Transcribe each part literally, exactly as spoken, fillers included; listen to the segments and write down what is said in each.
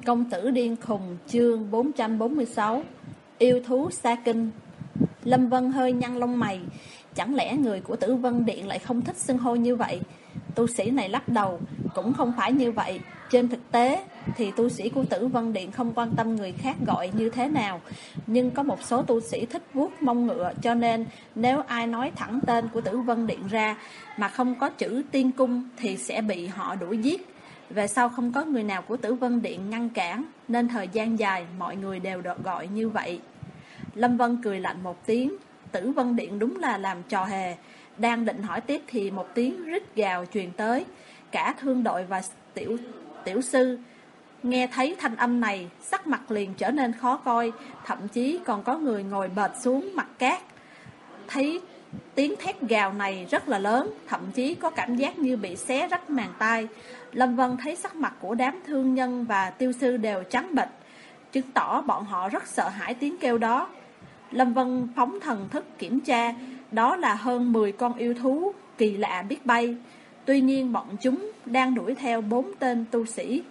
Công tử điên khùng chương bốn trăm bốn mươi sáu. Yêu thú Sa Kinh. Lâm Vân hơi nhăn lông mày. Chẳng lẽ người của Tử Vân Điện lại không thích xưng hô như vậy? Tu sĩ này lắc đầu. Cũng không phải như vậy. Trên thực tế thì tu sĩ của Tử Vân Điện không quan tâm người khác gọi như thế nào. Nhưng có một số tu sĩ thích vuốt mông ngựa, cho nên nếu ai nói thẳng tên của Tử Vân Điện ra mà không có chữ tiên cung thì sẽ bị họ đuổi giết. Về sau không có người nào của Tử Vân Điện ngăn cản, nên thời gian dài mọi người đều được gọi như vậy. Lâm Vân cười lạnh một tiếng. Tử Vân Điện đúng là làm trò hề. Đang định hỏi tiếp thì một tiếng rít gào truyền tới. Cả thương đội và tiểu, tiểu sư nghe thấy thanh âm này, sắc mặt liền trở nên khó coi. Thậm chí còn có người ngồi bệt xuống mặt cát. Thấy tiếng thét gào này rất là lớn, thậm chí có cảm giác như bị xé rách màng tai. Lâm Vân thấy sắc mặt của đám thương nhân và tiêu sư đều trắng bệch, chứng tỏ bọn họ rất sợ hãi tiếng kêu đó. Lâm Vân phóng thần thức kiểm tra, đó là hơn mười con yêu thú kỳ lạ biết bay. Tuy nhiên bọn chúng đang đuổi theo bốn tên tu sĩ.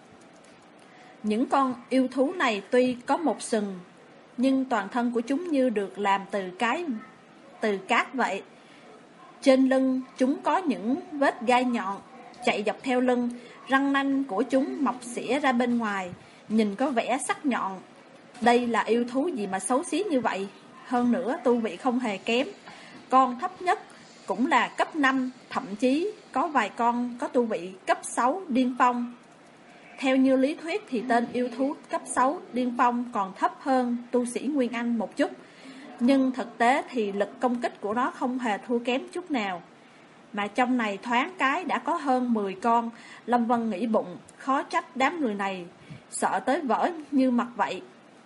Những con yêu thú này tuy có một sừng, nhưng toàn thân của chúng như được làm từ cái từ cát vậy. Trên lưng chúng có những vết gai nhọn chạy dọc theo lưng, răng nanh của chúng mọc xỉa ra bên ngoài, nhìn có vẻ sắc nhọn. Đây là yêu thú gì mà xấu xí như vậy? Hơn nữa tu vị không hề kém. Con thấp nhất cũng là cấp năm, thậm chí có vài con có tu vị cấp sáu điên phong. Theo như lý thuyết thì tên yêu thú cấp sáu điên phong còn thấp hơn tu sĩ Nguyên Anh một chút, nhưng thực tế thì lực công kích của nó không hề thua kém chút nào. Mà trong này thoáng cái đã có hơn mười con. Lâm Vân nghĩ bụng, khó trách đám người này sợ tới vỡ như mặt vậy.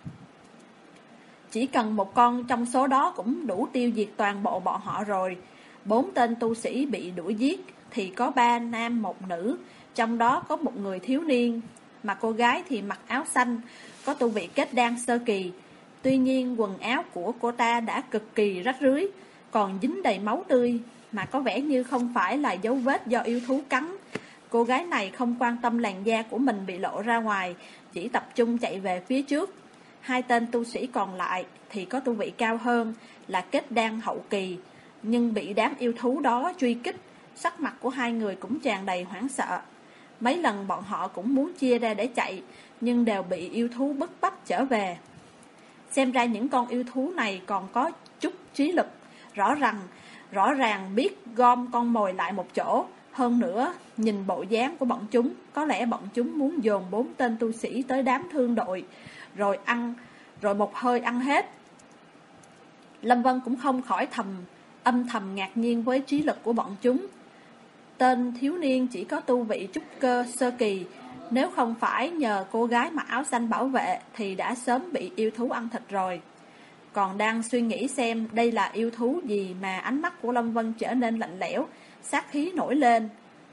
Chỉ cần một con trong số đó cũng đủ tiêu diệt toàn bộ bọn họ rồi. Bốn tên tu sĩ bị đuổi giết thì có ba nam một nữ, trong đó có một người thiếu niên, mà cô gái thì mặc áo xanh, có tu vị kết đan sơ kỳ. Tuy nhiên quần áo của cô ta đã cực kỳ rách rưới, còn dính đầy máu tươi, mà có vẻ như không phải là dấu vết do yêu thú cắn. Cô gái này không quan tâm làn da của mình bị lộ ra ngoài, chỉ tập trung chạy về phía trước. Hai tên tu sĩ còn lại thì có tu vị cao hơn, là kết đan hậu kỳ, nhưng bị đám yêu thú đó truy kích. Sắc mặt của hai người cũng tràn đầy hoảng sợ. Mấy lần bọn họ cũng muốn chia ra để chạy, nhưng đều bị yêu thú bức bách trở về. Xem ra những con yêu thú này còn có chút trí lực, rõ ràng, rõ ràng biết gom con mồi lại một chỗ. Hơn nữa, nhìn bộ dáng của bọn chúng, có lẽ bọn chúng muốn dồn bốn tên tu sĩ tới đám thương đội, rồi ăn, rồi một hơi ăn hết. Lâm Vân cũng không khỏi thầm, âm thầm ngạc nhiên với trí lực của bọn chúng. Tên thiếu niên chỉ có tu vị trúc cơ sơ kỳ, nếu không phải nhờ cô gái mặc áo xanh bảo vệ thì đã sớm bị yêu thú ăn thịt rồi. Còn đang suy nghĩ xem đây là yêu thú gì mà ánh mắt của Lâm Vân trở nên lạnh lẽo, sát khí nổi lên.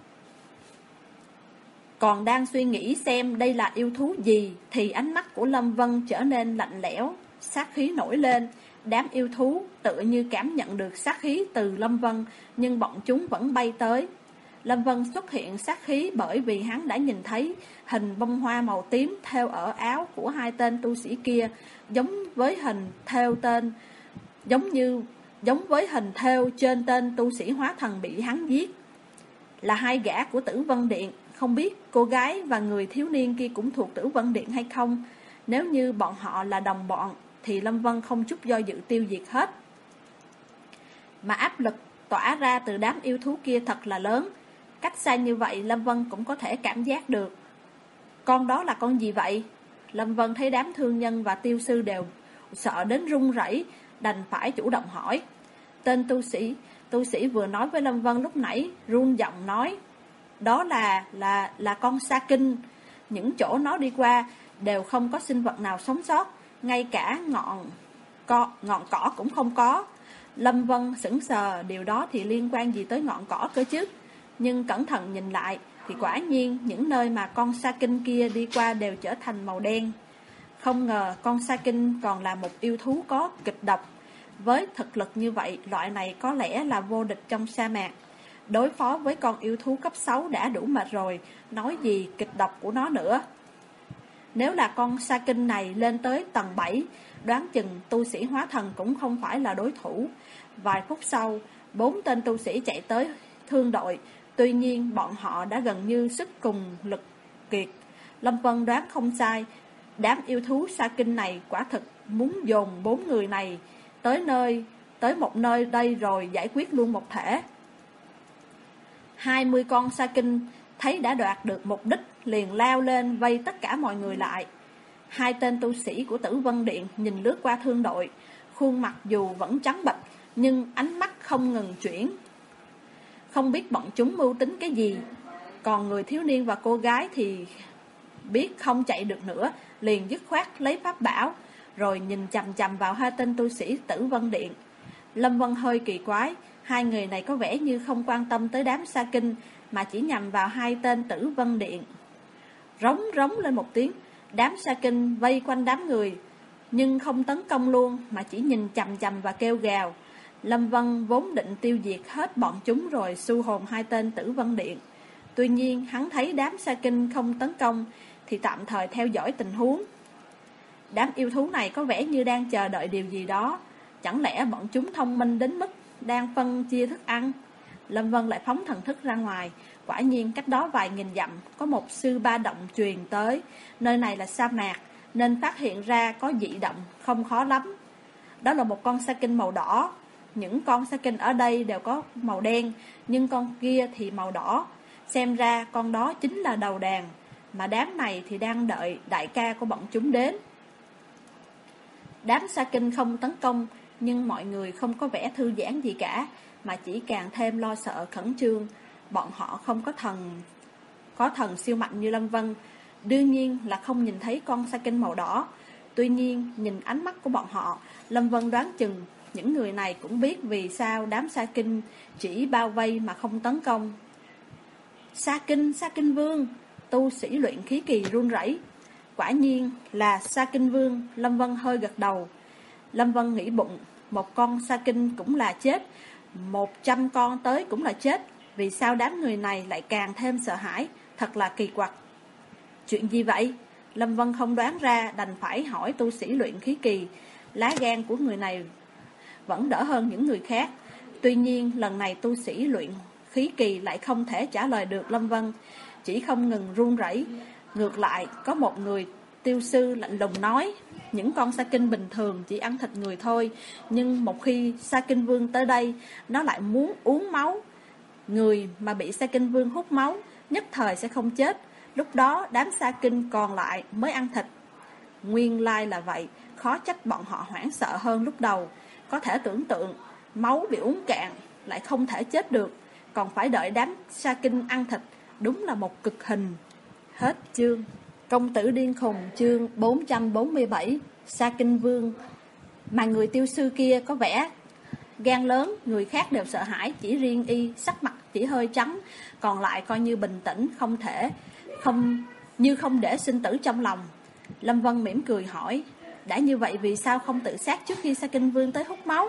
Còn đang suy nghĩ xem đây là yêu thú gì thì ánh mắt của Lâm Vân trở nên lạnh lẽo, sát khí nổi lên. Đám yêu thú tự như cảm nhận được sát khí từ Lâm Vân, nhưng bọn chúng vẫn bay tới. Lâm Vân xuất hiện sát khí bởi vì hắn đã nhìn thấy hình bông hoa màu tím thêu ở áo của hai tên tu sĩ kia, giống với hình thêu tên, giống như giống với hình thêu trên tên tu sĩ hóa thần bị hắn giết. Là hai gã của Tử Vân Điện, không biết cô gái và người thiếu niên kia cũng thuộc Tử Vân Điện hay không. Nếu như bọn họ là đồng bọn thì Lâm Vân không chút do dự tiêu diệt hết. Mà áp lực tỏa ra từ đám yêu thú kia thật là lớn. Cách xa như vậy Lâm Vân cũng có thể cảm giác được. Con đó là con gì vậy? Lâm Vân thấy đám thương nhân và tiêu sư đều sợ đến run rẩy, đành phải chủ động hỏi. Tên tu sĩ Tu sĩ vừa nói với Lâm Vân lúc nãy run giọng nói, đó là là là con Sa Kinh. Những chỗ nó đi qua đều không có sinh vật nào sống sót, ngay cả ngọn co, ngọn cỏ cũng không có. Lâm Vân sững sờ, điều đó thì liên quan gì tới ngọn cỏ cơ chứ? Nhưng cẩn thận nhìn lại thì quả nhiên những nơi mà con Sa Kinh kia đi qua đều trở thành màu đen. Không ngờ con Sa Kinh còn là một yêu thú có kịch độc. Với thực lực như vậy, loại này có lẽ là vô địch trong sa mạc. Đối phó với con yêu thú cấp sáu đã đủ mệt rồi, nói gì kịch độc của nó nữa. Nếu là con sa kinh này lên tới tầng bảy, đoán chừng tu sĩ hóa thần cũng không phải là đối thủ. Vài phút sau, bốn tên tu sĩ chạy tới thương đội. Tuy nhiên bọn họ đã gần như sức cùng lực kiệt. Lâm Vân đoán không sai, đám yêu thú sa kinh này quả thực muốn dồn bốn người này tới nơi tới một nơi đây rồi giải quyết luôn một thể. Hai mươi con sa kinh thấy đã đoạt được mục đích, liền lao lên vây tất cả mọi người lại. Hai tên tu sĩ của Tử Vân Điện nhìn lướt qua thương đội, khuôn mặt dù vẫn trắng bệch nhưng ánh mắt không ngừng chuyển. Không biết bọn chúng mưu tính cái gì. Còn người thiếu niên và cô gái thì biết không chạy được nữa, liền dứt khoát lấy pháp bảo, rồi nhìn chằm chằm vào hai tên tu sĩ Tử Vân Điện. Lâm Vân hơi kỳ quái, hai người này có vẻ như không quan tâm tới đám sa kinh, mà chỉ nhằm vào hai tên Tử Vân Điện. Rống rống lên một tiếng, đám sa kinh vây quanh đám người, nhưng không tấn công luôn, mà chỉ nhìn chằm chằm và kêu gào. Lâm Vân vốn định tiêu diệt hết bọn chúng rồi su hồn hai tên Tử Vân Điện. Tuy nhiên hắn thấy đám sa kinh không tấn công thì tạm thời theo dõi tình huống. Đám yêu thú này có vẻ như đang chờ đợi điều gì đó. Chẳng lẽ bọn chúng thông minh đến mức đang phân chia thức ăn? Lâm Vân lại phóng thần thức ra ngoài. Quả nhiên cách đó vài nghìn dặm có một sư ba động truyền tới. Nơi này là sa mạc nên phát hiện ra có dị động không khó lắm. Đó là một con sa kinh màu đỏ. Những con sa kinh ở đây đều có màu đen, nhưng con kia thì màu đỏ. Xem ra con đó chính là đầu đàn, mà đám này thì đang đợi đại ca của bọn chúng đến. Đám sa kinh không tấn công, nhưng mọi người không có vẻ thư giãn gì cả, mà chỉ càng thêm lo sợ khẩn trương. Bọn họ không có thần có thần siêu mạnh như Lâm Vân, đương nhiên là không nhìn thấy con sa kinh màu đỏ. Tuy nhiên nhìn ánh mắt của bọn họ, Lâm Vân đoán chừng những người này cũng biết vì sao đám sa kinh chỉ bao vây mà không tấn công. Sa kinh, sa kinh vương, tu sĩ luyện khí kỳ run rẩy. Quả nhiên là sa kinh vương. Lâm Vân hơi gật đầu. Lâm Vân nghĩ bụng, một con sa kinh cũng là chết, một trăm con tới cũng là chết. Vì sao đám người này lại càng thêm sợ hãi? Thật là kỳ quặc. Chuyện gì vậy? Lâm Vân không đoán ra, đành phải hỏi tu sĩ luyện khí kỳ. Lá gan của người này vẫn đỡ hơn những người khác. Tuy nhiên lần này tu sĩ luyện khí kỳ lại không thể trả lời được Lâm Vân, chỉ không ngừng run rẩy. Ngược lại có một người tiêu sư lạnh lùng nói, những con sa kinh bình thường chỉ ăn thịt người thôi, nhưng một khi sa kinh vương tới đây, nó lại muốn uống máu. Người mà bị sa kinh vương hút máu nhất thời sẽ không chết, lúc đó đám sa kinh còn lại mới ăn thịt. Nguyên lai là vậy, khó trách bọn họ hoảng sợ hơn lúc đầu. Có thể tưởng tượng, máu bị uống cạn lại không thể chết được, còn phải đợi đám sa kinh ăn thịt, đúng là một cực hình. Hết chương. Công tử điên khùng, chương bốn trăm bốn mươi bảy. Sa kinh vương. Mà người tiêu sư kia có vẻ gan lớn, người khác đều sợ hãi, chỉ riêng y sắc mặt chỉ hơi trắng, còn lại coi như bình tĩnh, không thể không như không để sinh tử trong lòng. Lâm Vân mỉm cười hỏi, đã như vậy vì sao không tự sát trước khi sa kinh vương tới hút máu?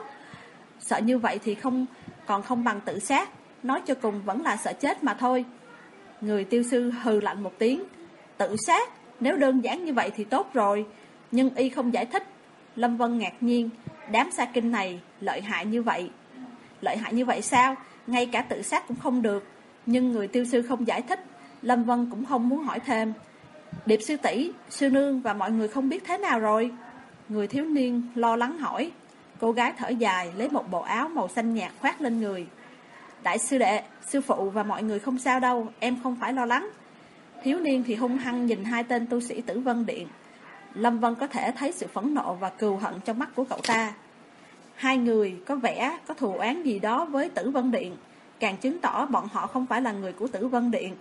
Sợ như vậy thì không còn không bằng tự sát, nói cho cùng vẫn là sợ chết mà thôi. Người tiêu sư hừ lạnh một tiếng, tự sát? Nếu đơn giản như vậy thì tốt rồi. Nhưng y không giải thích. Lâm Vân ngạc nhiên, đám sa kinh này lợi hại như vậy. Lợi hại như vậy sao? Ngay cả tự sát cũng không được. Nhưng người tiêu sư không giải thích, Lâm Vân cũng không muốn hỏi thêm. Điệp sư tỷ, sư nương và mọi người không biết thế nào rồi? Người thiếu niên lo lắng hỏi. Cô gái thở dài, lấy một bộ áo màu xanh nhạt khoác lên người. Đại sư đệ, sư phụ và mọi người không sao đâu, em không phải lo lắng. Thiếu niên thì hung hăng nhìn hai tên tu sĩ Tử Vân Điện. Lâm Vân có thể thấy sự phẫn nộ và cừu hận trong mắt của cậu ta. Hai người có vẻ có thù oán gì đó với Tử Vân Điện, càng chứng tỏ bọn họ không phải là người của Tử Vân Điện.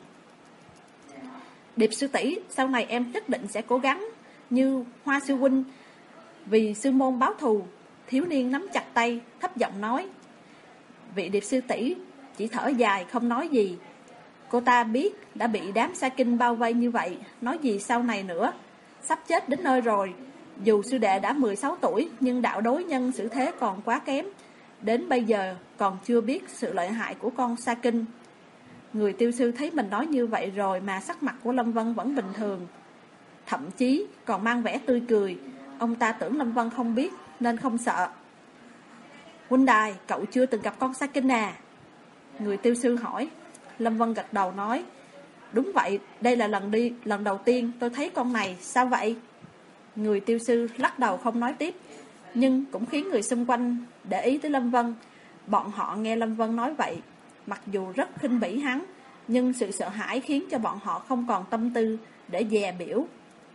Điệp sư tỷ, sau này em nhất định sẽ cố gắng như Hoa sư huynh, vì sư môn báo thù. Thiếu niên nắm chặt tay, thấp giọng nói. Vị điệp sư tỷ chỉ thở dài không nói gì. Cô ta biết đã bị đám sa kinh bao vây như vậy, nói gì sau này nữa. Sắp chết đến nơi rồi. Dù sư đệ đã mười sáu tuổi, nhưng đạo đối nhân xử thế còn quá kém. Đến bây giờ còn chưa biết sự lợi hại của con sa kinh. Người tiêu sư thấy mình nói như vậy rồi mà sắc mặt của Lâm Vân vẫn bình thường. thậm chí còn mang vẻ tươi cười. Ông ta tưởng Lâm Vân không biết nên không sợ. Huynh đài, cậu chưa từng gặp con sa kinh à? Người tiêu sư hỏi. Lâm Vân gật đầu nói, đúng vậy, đây là lần đi lần đầu tiên tôi thấy con này. Sao vậy? Người tiêu sư lắc đầu không nói tiếp, nhưng cũng khiến người xung quanh để ý tới Lâm Vân. Bọn họ nghe Lâm Vân nói vậy, mặc dù rất khinh bỉ hắn, nhưng sự sợ hãi khiến cho bọn họ không còn tâm tư để dè biểu.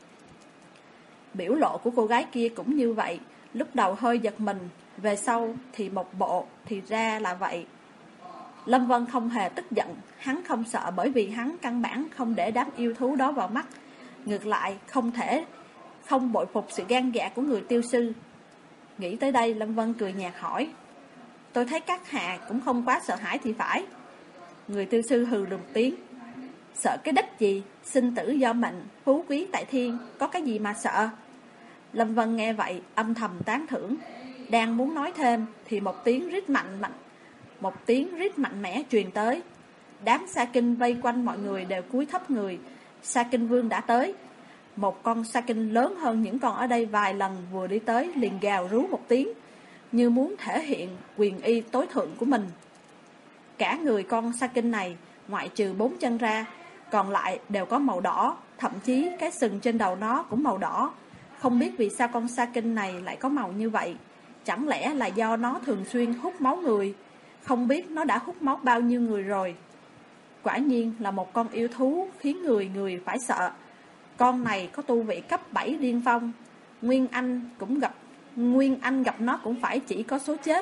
Biểu lộ của cô gái kia cũng như vậy, lúc đầu hơi giật mình, về sau thì một bộ thì ra là vậy. Lâm Vân không hề tức giận, hắn không sợ bởi vì hắn căn bản không để đám yêu thú đó vào mắt. Ngược lại, không thể không bội phục sự gan dạ của người tiêu sư. Nghĩ tới đây, Lâm Vân cười nhạt hỏi, tôi thấy các hạ cũng không quá sợ hãi thì phải. Người tiêu sư hừ một tiếng, sợ cái đích gì, sinh tử do mệnh, phú quý tại thiên, có cái gì mà sợ. Lâm Vân nghe vậy âm thầm tán thưởng, đang muốn nói thêm thì một tiếng rít mạnh mạnh một tiếng rít mạnh mẽ truyền tới. Đám sa kinh vây quanh mọi người đều cúi thấp người. Sa kinh vương đã tới. Một con sa kinh lớn hơn những con ở đây vài lần vừa đi tới liền gào rú một tiếng, như muốn thể hiện quyền uy tối thượng của mình. Cả người con sa kinh này, ngoại trừ bốn chân ra, còn lại đều có màu đỏ, thậm chí cái sừng trên đầu nó cũng màu đỏ. Không biết vì sao con sa kinh này lại có màu như vậy. Chẳng lẽ là do nó thường xuyên hút máu người? Không biết nó đã hút máu bao nhiêu người rồi. Quả nhiên là một con yêu thú khiến người người phải sợ. Con này có tu vị cấp bảy điên phong. Nguyên Anh cũng gặp Nguyên Anh gặp nó cũng phải chỉ có số chết.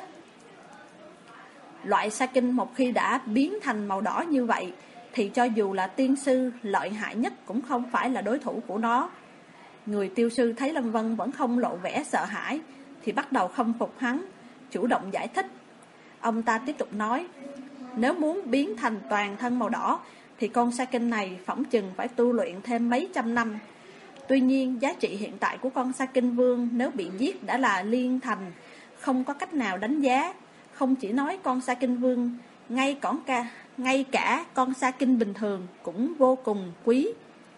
Loại sa kinh một khi đã biến thành màu đỏ như vậy thì cho dù là tiên sư lợi hại nhất cũng không phải là đối thủ của nó. Người tiêu sư thấy Lâm Vân vẫn không lộ vẻ sợ hãi thì bắt đầu khâm phục hắn, chủ động giải thích. Ông ta tiếp tục nói, nếu muốn biến thành toàn thân màu đỏ thì con sa kinh này phỏng chừng phải tu luyện thêm mấy trăm năm. Tuy nhiên giá trị hiện tại của con sa kinh vương nếu bị giết đã là liên thành, không có cách nào đánh giá. Không chỉ nói con sa kinh vương, ngay, con ca, ngay cả con sa kinh bình thường cũng vô cùng quý.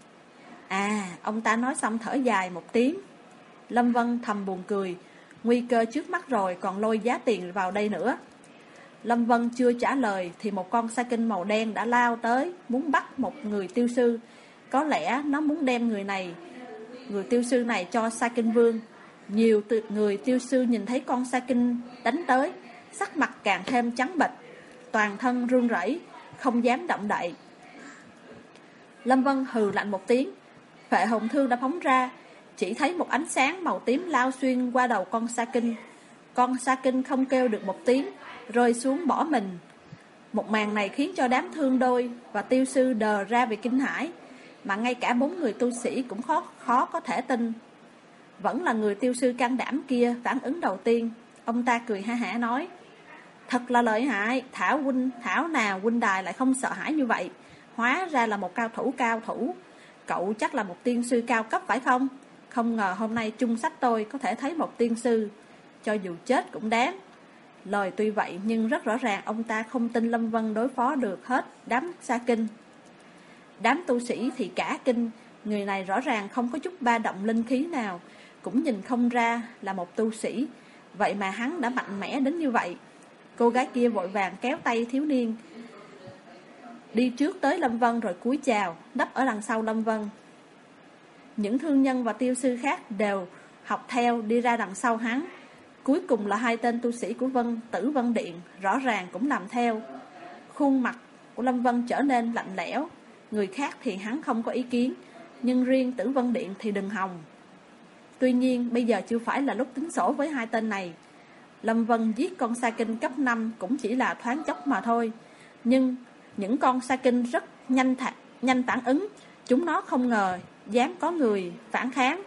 À, ông ta nói xong thở dài một tiếng. Lâm Vân thầm buồn cười, nguy cơ trước mắt rồi còn lôi giá tiền vào đây nữa. Lâm Vân chưa trả lời thì một con sa kinh màu đen đã lao tới, muốn bắt một người tiêu sư. Có lẽ nó muốn đem người này, người tiêu sư này cho sa kinh vương. Nhiều người tiêu sư nhìn thấy con sa kinh đánh tới, sắc mặt càng thêm trắng bệch, toàn thân run rẩy, không dám động đậy. Lâm Vân hừ lạnh một tiếng, phệ hồn thương đã phóng ra, chỉ thấy một ánh sáng màu tím lao xuyên qua đầu con sa kinh. Con sa kinh không kêu được một tiếng, rơi xuống bỏ mình. Một màn này khiến cho đám thương đôi và tiêu sư đờ ra vì kinh hãi, mà ngay cả bốn người tu sĩ cũng khó, khó có thể tin. Vẫn là người tiêu sư can đảm kia phản ứng đầu tiên. Ông ta cười ha hả nói, thật là lợi hại, Thảo huynh, Thảo nào huynh đài lại không sợ hãi như vậy. Hóa ra là một cao thủ cao thủ. Cậu chắc là một tiên sư cao cấp phải không? Không ngờ hôm nay chung sách tôi có thể thấy một tiên sư, cho dù chết cũng đáng. Lời tuy vậy nhưng rất rõ ràng ông ta không tin Lâm Vân đối phó được hết đám sa kinh. Đám tu sĩ thì cả kinh, người này rõ ràng không có chút ba động linh khí nào, cũng nhìn không ra là một tu sĩ. Vậy mà hắn đã mạnh mẽ đến như vậy. Cô gái kia vội vàng kéo tay thiếu niên đi trước tới Lâm Vân rồi cúi chào, đắp ở đằng sau Lâm Vân. Những thương nhân và tiêu sư khác đều học theo đi ra đằng sau hắn. Cuối cùng là hai tên tu sĩ của Vân Tử Vân Điện rõ ràng cũng làm theo. Khuôn mặt của Lâm Vân trở nên lạnh lẽo. Người khác thì hắn không có ý kiến, nhưng riêng Tử Vân Điện thì đừng hòng. Tuy nhiên bây giờ chưa phải là lúc tính sổ với hai tên này. Lâm Vân giết con sa kinh cấp năm cũng chỉ là thoáng chốc mà thôi. Nhưng những con sa kinh rất nhanh thạc, nhanh phản ứng. Chúng nó không ngờ dám có người phản kháng,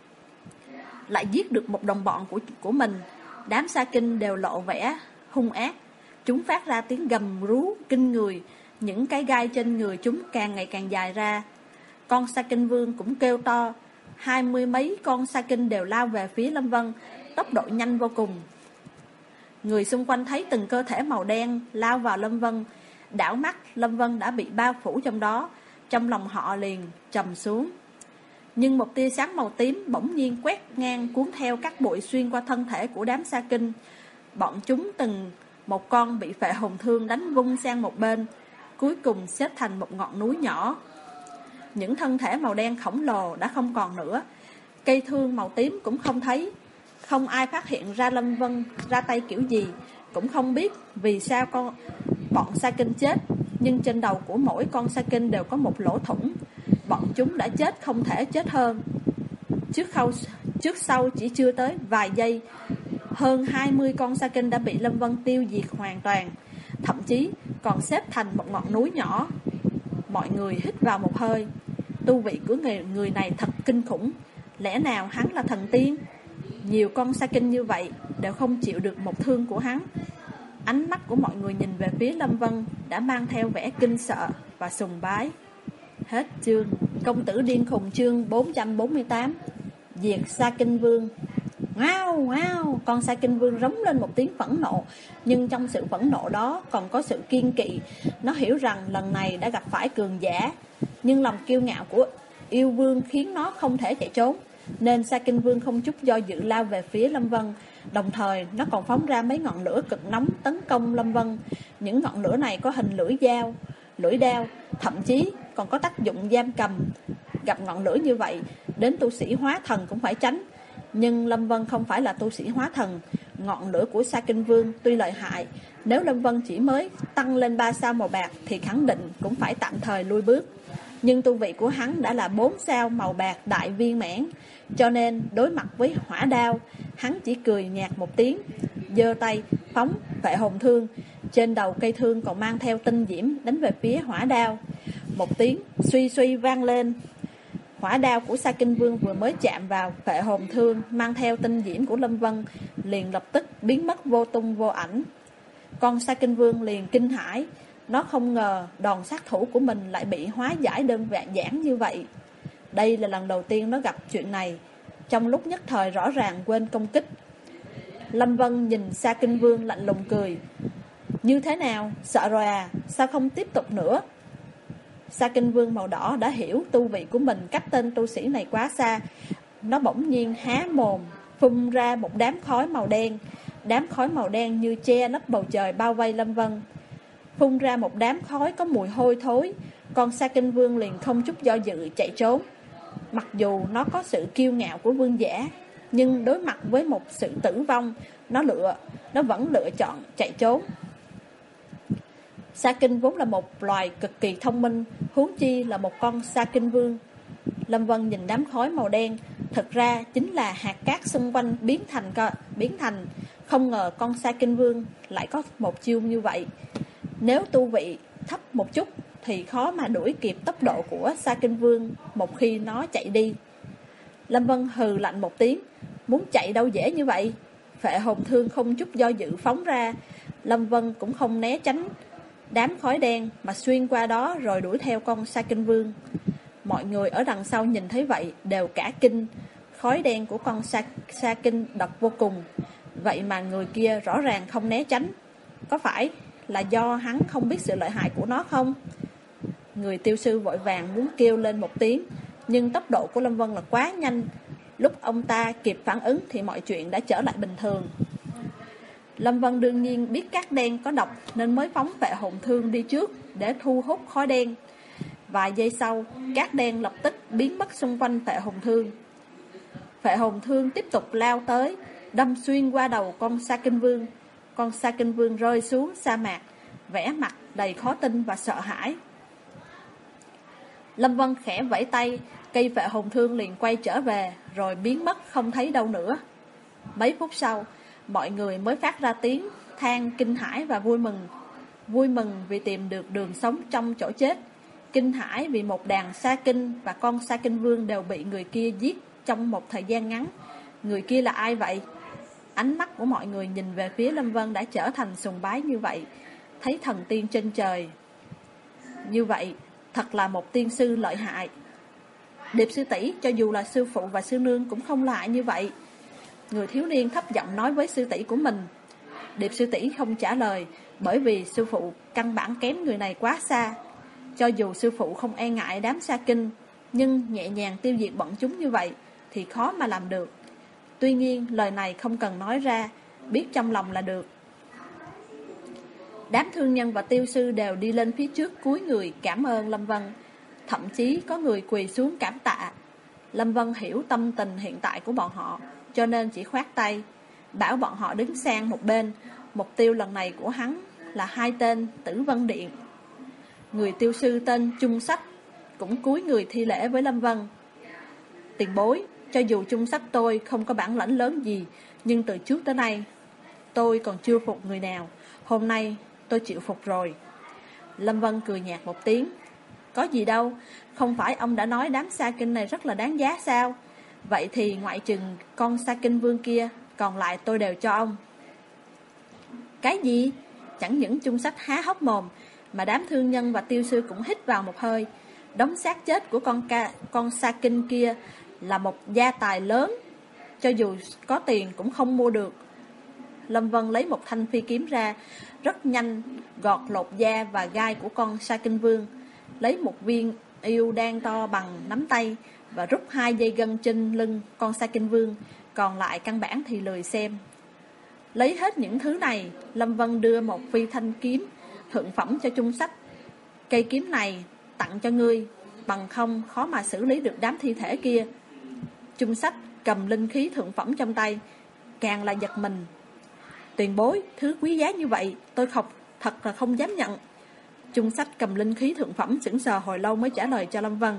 lại giết được một đồng bọn của, của mình. Đám sa kinh đều lộ vẻ hung ác. Chúng phát ra tiếng gầm rú kinh người. Những cái gai trên người chúng càng ngày càng dài ra. Con sa kinh vương cũng kêu to. Hai mươi mấy con sa kinh đều lao về phía Lâm Vân, tốc độ nhanh vô cùng. Người xung quanh thấy từng cơ thể màu đen lao vào Lâm Vân, đảo mắt Lâm Vân đã bị bao phủ trong đó. Trong lòng họ liền trầm xuống. Nhưng một tia sáng màu tím bỗng nhiên quét ngang, cuốn theo các bụi xuyên qua thân thể của đám sa kinh. Bọn chúng từng một con bị phệ hồn thương đánh vung sang một bên, cuối cùng xếp thành một ngọn núi nhỏ. Những thân thể màu đen khổng lồ đã không còn nữa, cây thương màu tím cũng không thấy. Không ai phát hiện ra Lâm Vân ra tay kiểu gì, cũng không biết vì sao con bọn sa kinh chết. Nhưng trên đầu của mỗi con sa kinh đều có một lỗ thủng. Bọn chúng đã chết không thể chết hơn. Trước, khâu, trước sau chỉ chưa tới vài giây, hơn hai mươi con sa kinh đã bị Lâm Vân tiêu diệt hoàn toàn, thậm chí còn xếp thành một ngọn núi nhỏ. Mọi người hít vào một hơi. Tu vị của người, người này thật kinh khủng. Lẽ nào hắn là thần tiên? Nhiều con sa kinh như vậy đều không chịu được một thương của hắn. Ánh mắt của mọi người nhìn về phía Lâm Vân đã mang theo vẻ kinh sợ và sùng bái. Hết chương. Công tử điên khùng chương bốn trăm bốn mươi tám. Diệt Sa Kinh Vương. Ngao ngao, con Sa Kinh Vương rống lên một tiếng phẫn nộ, nhưng trong sự phẫn nộ đó còn có sự kiên kỵ. Nó hiểu rằng lần này đã gặp phải cường giả, nhưng lòng kiêu ngạo của yêu vương khiến nó không thể chạy trốn, nên Sa Kinh Vương không chút do dự lao về phía Lâm Vân. Đồng thời nó còn phóng ra mấy ngọn lửa cực nóng tấn công Lâm Vân. Những ngọn lửa này có hình lưỡi dao, lưỡi đao, thậm chí còn có tác dụng giam cầm. Gặp ngọn lửa như vậy, đến tu sĩ hóa thần cũng phải tránh. Nhưng Lâm Vân không phải là tu sĩ hóa thần. Ngọn lửa của Sa Kinh Vương tuy lợi hại, nếu Lâm Vân chỉ mới tăng lên ba sao màu bạc thì khẳng định cũng phải tạm thời lui bước. Nhưng tu vị của hắn đã là bốn sao màu bạc đại viên mãn, cho nên đối mặt với hỏa đao, hắn chỉ cười nhạt một tiếng, giơ tay phóng phệ hồn thương. Trên đầu cây thương còn mang theo tinh diễm đánh về phía hỏa đao. Một tiếng suy suy vang lên. Hỏa đao của Sa Kinh Vương vừa mới chạm vào phệ hồn thương mang theo tinh diễm của Lâm Vân, liền lập tức biến mất vô tung vô ảnh. Con Sa Kinh Vương liền kinh hãi. Nó không ngờ đòn sát thủ của mình lại bị hóa giải đơn giản như vậy. Đây là lần đầu tiên nó gặp chuyện này. Trong lúc nhất thời rõ ràng quên công kích. Lâm Vân nhìn Sa Kinh Vương lạnh lùng cười. Như thế nào? Sợ rồi à? Sao không tiếp tục nữa? Sa Kinh Vương màu đỏ đã hiểu tu vị của mình cách tên tu sĩ này quá xa. Nó bỗng nhiên há mồm, phun ra một đám khói màu đen. Đám khói màu đen như che lấp bầu trời bao vây Lâm Vân. Phun ra một đám khói có mùi hôi thối. Con Sa Kinh Vương liền không chút do dự chạy trốn. Mặc dù nó có sự kiêu ngạo của vương giả, nhưng đối mặt với một sự tử vong, Nó lựa Nó vẫn lựa chọn chạy trốn. Sa Kinh vốn là một loài cực kỳ thông minh, huống chi là một con Sa Kinh Vương. Lâm Vân nhìn đám khói màu đen, thực ra chính là hạt cát xung quanh biến thành biến thành. Không ngờ con Sa Kinh Vương lại có một chiêu như vậy. Nếu tu vị thấp một chút thì khó mà đuổi kịp tốc độ của Sa Kinh Vương một khi nó chạy đi. Lâm Vân hừ lạnh một tiếng, muốn chạy đâu dễ như vậy. Phệ hồn thương không chút do dự phóng ra. Lâm Vân cũng không né tránh đám khói đen mà xuyên qua đó rồi đuổi theo con Sa Kinh Vương. Mọi người ở đằng sau nhìn thấy vậy đều cả kinh. Khói đen của con Sa, Sa Kinh độc vô cùng, vậy mà người kia rõ ràng không né tránh. Có phải là do hắn không biết sự lợi hại của nó không? Người tiêu sư vội vàng muốn kêu lên một tiếng, nhưng tốc độ của Lâm Vân là quá nhanh. Lúc ông ta kịp phản ứng thì mọi chuyện đã trở lại bình thường. Lâm Vân đương nhiên biết cát đen có độc nên mới phóng phệ hồn thương đi trước để thu hút khói đen. Vài giây sau, cát đen lập tức biến mất xung quanh phệ hồn thương. Phệ hồn thương tiếp tục lao tới, đâm xuyên qua đầu con Sa Kinh Vương. Con Sa Kinh Vương rơi xuống sa mạc, vẻ mặt đầy khó tin và sợ hãi. Lâm Vân khẽ vẫy tay, cây phệ hồn thương liền quay trở về, rồi biến mất không thấy đâu nữa. Mấy phút sau, mọi người mới phát ra tiếng than kinh hãi và vui mừng. Vui mừng vì tìm được đường sống trong chỗ chết, kinh hãi vì một đàn Sa Kinh và con Sa Kinh Vương đều bị người kia giết trong một thời gian ngắn. Người kia là ai vậy? Ánh mắt của mọi người nhìn về phía Lâm Vân đã trở thành sùng bái như vậy. Thấy thần tiên trên trời như vậy, thật là một tiên sư lợi hại. Điệp sư tỷ, cho dù là sư phụ và sư nương cũng không lại như vậy. Người thiếu niên thấp giọng nói với sư tỷ của mình. Điệp sư tỷ không trả lời, bởi vì sư phụ căn bản kém người này quá xa. Cho dù sư phụ không e ngại đám Sa Kinh, nhưng nhẹ nhàng tiêu diệt bọn chúng như vậy thì khó mà làm được. Tuy nhiên lời này không cần nói ra, biết trong lòng là được. Đám thương nhân và tiêu sư đều đi lên phía trước cúi người cảm ơn Lâm Vân. Thậm chí có người quỳ xuống cảm tạ. Lâm Vân hiểu tâm tình hiện tại của bọn họ, cho nên chỉ khoát tay, bảo bọn họ đứng sang một bên. Mục tiêu lần này của hắn là hai tên Tử Vân Điện. Người tiêu sư tên Chung Sách cũng cúi người thi lễ với Lâm Vân. Tiền bối, cho dù Chung Sách tôi không có bản lãnh lớn gì, nhưng từ trước tới nay tôi còn chưa phục người nào. Hôm nay tôi chịu phục rồi. Lâm Vân cười nhạt một tiếng. Có gì đâu, không phải ông đã nói đám sa kinh này rất là đáng giá sao? Vậy thì ngoại trừ con sa kinh vương kia, còn lại tôi đều cho ông. Cái gì? Chẳng những Chung Sách há hốc mồm, mà đám thương nhân và tiêu sư cũng hít vào một hơi. Đống xác chết của con ca, con sa kinh kia là một gia tài lớn, cho dù có tiền cũng không mua được. Lâm Vân lấy một thanh phi kiếm ra, rất nhanh gọt lột da và gai của con sa kinh vương, lấy một viên yêu đan to bằng nắm tay và rút hai dây gân trên lưng con sa kinh vương, còn lại căn bản thì lười xem. Lấy hết những thứ này, Lâm Vân đưa một phi thanh kiếm thượng phẩm cho Chung Sách. Cây kiếm này tặng cho ngươi, bằng không khó mà xử lý được đám thi thể kia. Chung Sách cầm linh khí thượng phẩm trong tay, càng là giật mình. Tiền bối, thứ quý giá như vậy tôi không, thật là không dám nhận. Chung Sách cầm linh khí thượng phẩm sững sờ hồi lâu mới trả lời cho Lâm Vân.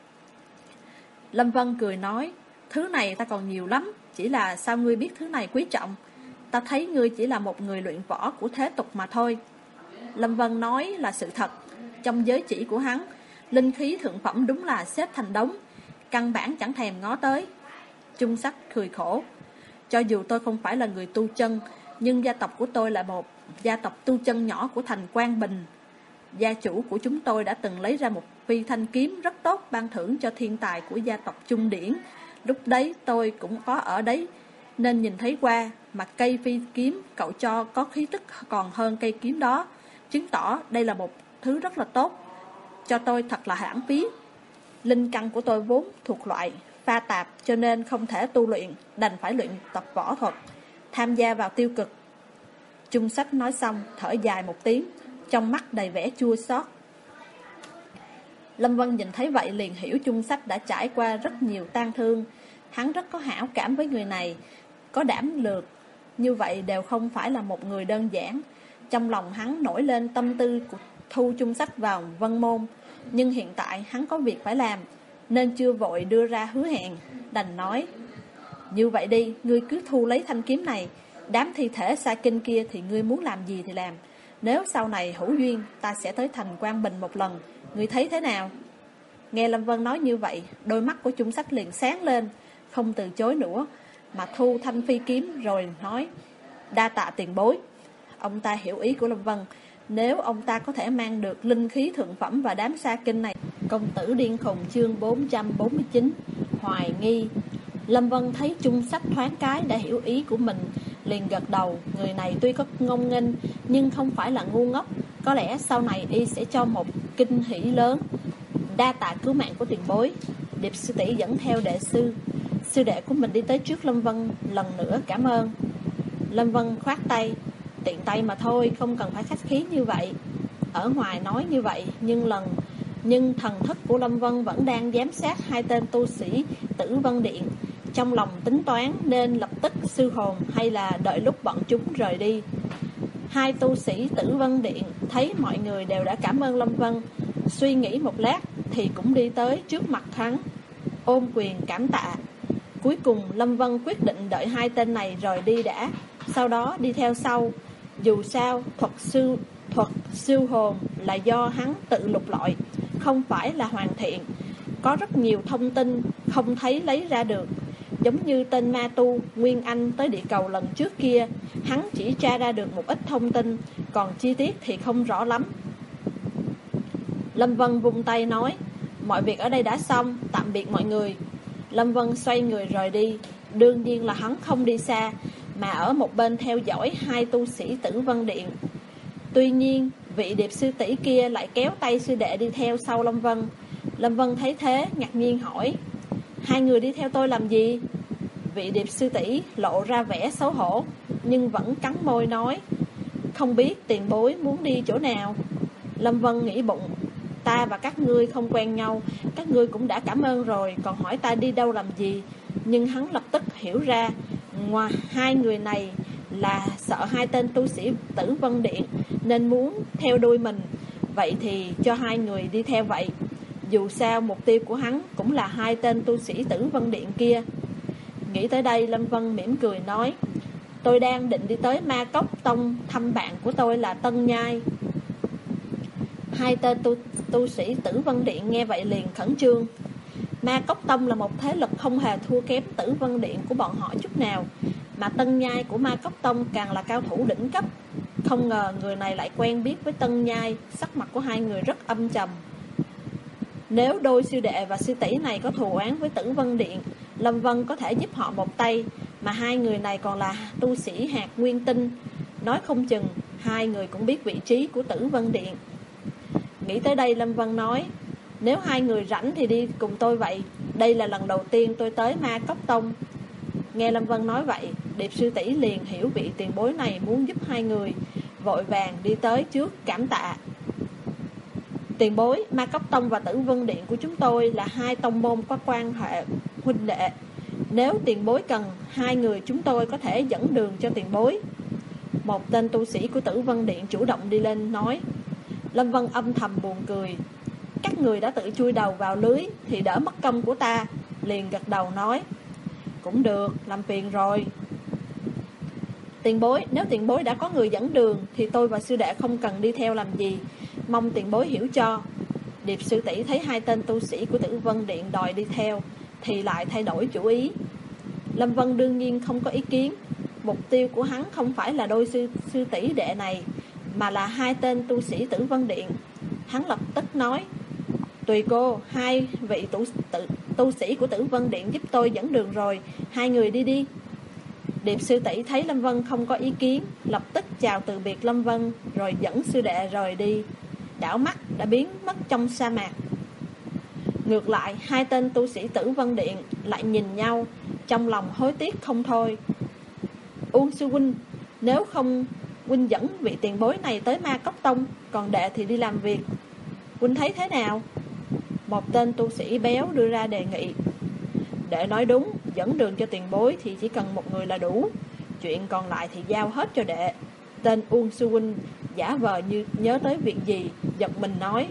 Lâm Vân cười nói, thứ này ta còn nhiều lắm, chỉ là sao ngươi biết thứ này quý trọng? Ta thấy ngươi chỉ là một người luyện võ của thế tục mà thôi. Lâm Vân nói là sự thật. Trong giới chỉ của hắn, linh khí thượng phẩm đúng là xếp thành đống, căn bản chẳng thèm ngó tới. Chung Sách cười khổ. Cho dù tôi không phải là người tu chân, nhưng gia tộc của tôi là một gia tộc tu chân nhỏ của thành Quang Bình. Gia chủ của chúng tôi đã từng lấy ra một phi thanh kiếm rất tốt ban thưởng cho thiên tài của gia tộc Trung Điển. Lúc đấy tôi cũng có ở đấy, nên nhìn thấy qua, mà cây phi kiếm cậu cho có khí tức còn hơn cây kiếm đó, chứng tỏ đây là một thứ rất là tốt. Cho tôi thật là lãng phí. Linh căn của tôi vốn thuộc loại pha tạp, cho nên không thể tu luyện, đành phải luyện tập võ thuật, tham gia vào tiêu cực. Chung Sách nói xong, thở dài một tiếng, trong mắt đầy vẻ chua xót. Lâm Vân nhìn thấy vậy liền hiểu Chung Sách đã trải qua rất nhiều tang thương. Hắn rất có hảo cảm với người này, có đảm lược như vậy đều không phải là một người đơn giản. Trong lòng hắn nổi lên tâm tư của thu Chung Sách vào Vân Môn, nhưng hiện tại hắn có việc phải làm, nên chưa vội đưa ra hứa hẹn, đành nói: như vậy đi, ngươi cứ thu lấy thanh kiếm này, đám thi thể sa kinh kia thì ngươi muốn làm gì thì làm. Nếu sau này hữu duyên, ta sẽ tới thành Quang Bình một lần, ngươi thấy thế nào? Nghe Lâm Vân nói như vậy, đôi mắt của Chung Sách liền sáng lên, không từ chối nữa, mà thu thanh phi kiếm rồi nói: đa tạ tiền bối. Ông ta hiểu ý của Lâm Vân, nếu ông ta có thể mang được linh khí thượng phẩm và đám sa kinh này. Công tử điên khùng chương bốn trăm bốn mươi chín, hoài nghi. Lâm Vân thấy Chung Sách thoáng cái đã hiểu ý của mình, liền gật đầu. Người này tuy có ngông nghênh nhưng không phải là ngu ngốc, có lẽ sau này y sẽ cho một kinh hỷ lớn. Đa tạ cứu mạng của tiền bối. Điệp sư tỷ dẫn theo đệ sư sư đệ của mình đi tới trước Lâm Vân, lần nữa cảm ơn. Lâm Vân khoát tay: tiện tay mà thôi, không cần phải khách khí như vậy. Ở ngoài nói như vậy, nhưng lần nhưng thần thức của Lâm Vân vẫn đang giám sát hai tên tu sĩ Tử Vân Điện, trong lòng tính toán nên lập tức sư hồn hay là đợi lúc bọn chúng rời đi. Hai tu sĩ Tử Vân Điện thấy mọi người đều đã cảm ơn Lâm Vân, suy nghĩ một lát thì cũng đi tới trước mặt hắn, ôm quyền cảm tạ. Cuối cùng Lâm Vân quyết định đợi hai tên này rời đi đã, sau đó đi theo sau. Dù sao thuật sư thuật siêu hồn là do hắn tự lục lọi, không phải là hoàn thiện, có rất nhiều thông tin không thấy lấy ra được. Giống như tên ma tu Nguyên Anh tới địa cầu lần trước kia, hắn chỉ tra ra được một ít thông tin, còn chi tiết thì không rõ lắm. Lâm Vân vung tay nói: mọi việc ở đây đã xong, tạm biệt mọi người. Lâm Vân xoay người rời đi. Đương nhiên là hắn không đi xa, mà ở một bên theo dõi hai tu sĩ Tử Vân Điện. Tuy nhiên vị điệp sư tỷ kia lại kéo tay sư đệ đi theo sau Lâm Vân. Lâm Vân thấy thế ngạc nhiên hỏi: Hai người đi theo tôi làm gì? Vị Điệp sư tỷ lộ ra vẻ xấu hổ, nhưng vẫn cắn môi nói: Không biết tiền bối muốn đi chỗ nào. Lâm Vân nghĩ bụng: Ta và các ngươi không quen nhau, các ngươi cũng đã cảm ơn rồi, còn hỏi ta đi đâu làm gì. Nhưng hắn lập tức hiểu ra, ngoài hai người này là sợ hai tên tu sĩ Tử Vân Điện nên muốn theo đuôi mình. Vậy thì cho hai người đi theo vậy. Dù sao mục tiêu của hắn cũng là hai tên tu sĩ Tử Vân Điện kia. Nghĩ tới đây, Lâm Vân mỉm cười nói: Tôi đang định đi tới Ma Cốc Tông thăm bạn của tôi là Tân Nhai. Hai tên tu, tu sĩ Tử Vân Điện nghe vậy liền khẩn trương. Ma Cốc Tông là một thế lực không hề thua kém Tử Vân Điện của bọn họ chút nào, mà Tân Nhai của Ma Cốc Tông càng là cao thủ đỉnh cấp. Không ngờ người này lại quen biết với Tân Nhai. Sắc mặt của hai người rất âm trầm. Nếu đôi sư đệ và sư tỷ này có thù oán với Tử Vân Điện, Lâm Vân có thể giúp họ một tay, mà hai người này còn là tu sĩ hạt nguyên tinh, nói không chừng hai người cũng biết vị trí của Tử Vân Điện. Nghĩ tới đây, Lâm Vân nói: Nếu hai người rảnh thì đi cùng tôi vậy. Đây là lần đầu tiên tôi tới Ma Cốc Tông. Nghe Lâm Vân nói vậy, Điệp sư tỷ liền hiểu vị tiền bối này muốn giúp hai người, vội vàng đi tới trước cảm tạ. Tiền bối, Ma Cốc Tông và Tử Vân Điện của chúng tôi là hai tông môn có quan hệ huynh đệ. Nếu tiền bối cần, hai người chúng tôi có thể dẫn đường cho tiền bối. Một tên tu sĩ của Tử Vân Điện chủ động đi lên nói. Lâm Vân âm thầm buồn cười. Các người đã tự chui đầu vào lưới thì đỡ mất công của ta. Liền gật đầu nói: Cũng được, làm phiền rồi. Tiền bối, nếu tiền bối đã có người dẫn đường thì tôi và sư đệ không cần đi theo làm gì, mong tiền bối hiểu cho. Điệp sư tỷ thấy hai tên tu sĩ của Tử Vân Điện đòi đi theo thì lại thay đổi chủ ý. Lâm Vân đương nhiên không có ý kiến. Mục tiêu của hắn không phải là đôi sư, sư tỷ đệ này, mà là hai tên tu sĩ Tử Vân Điện. Hắn lập tức nói: Tùy cô, hai vị tu, tu, tu sĩ của Tử Vân Điện giúp tôi dẫn đường rồi, hai người đi đi. Điệp sư tỷ thấy Lâm Vân không có ý kiến, lập tức chào từ biệt Lâm Vân, rồi dẫn sư đệ rời đi. Đảo mắt đã biến mất trong sa mạc. Ngược lại, hai tên tu sĩ Tử Vân Điện lại nhìn nhau, trong lòng hối tiếc không thôi. Uông sư huynh, nếu không huynh dẫn vị tiền bối này tới Ma Cốc Tông, còn đệ thì đi làm việc, huynh thấy thế nào? Một tên tu sĩ béo đưa ra đề nghị. Đệ nói đúng, dẫn đường cho tiền bối thì chỉ cần một người là đủ, chuyện còn lại thì giao hết cho đệ. Tên Uông sư huynh giả vờ như nhớ tới việc gì, giật mình nói.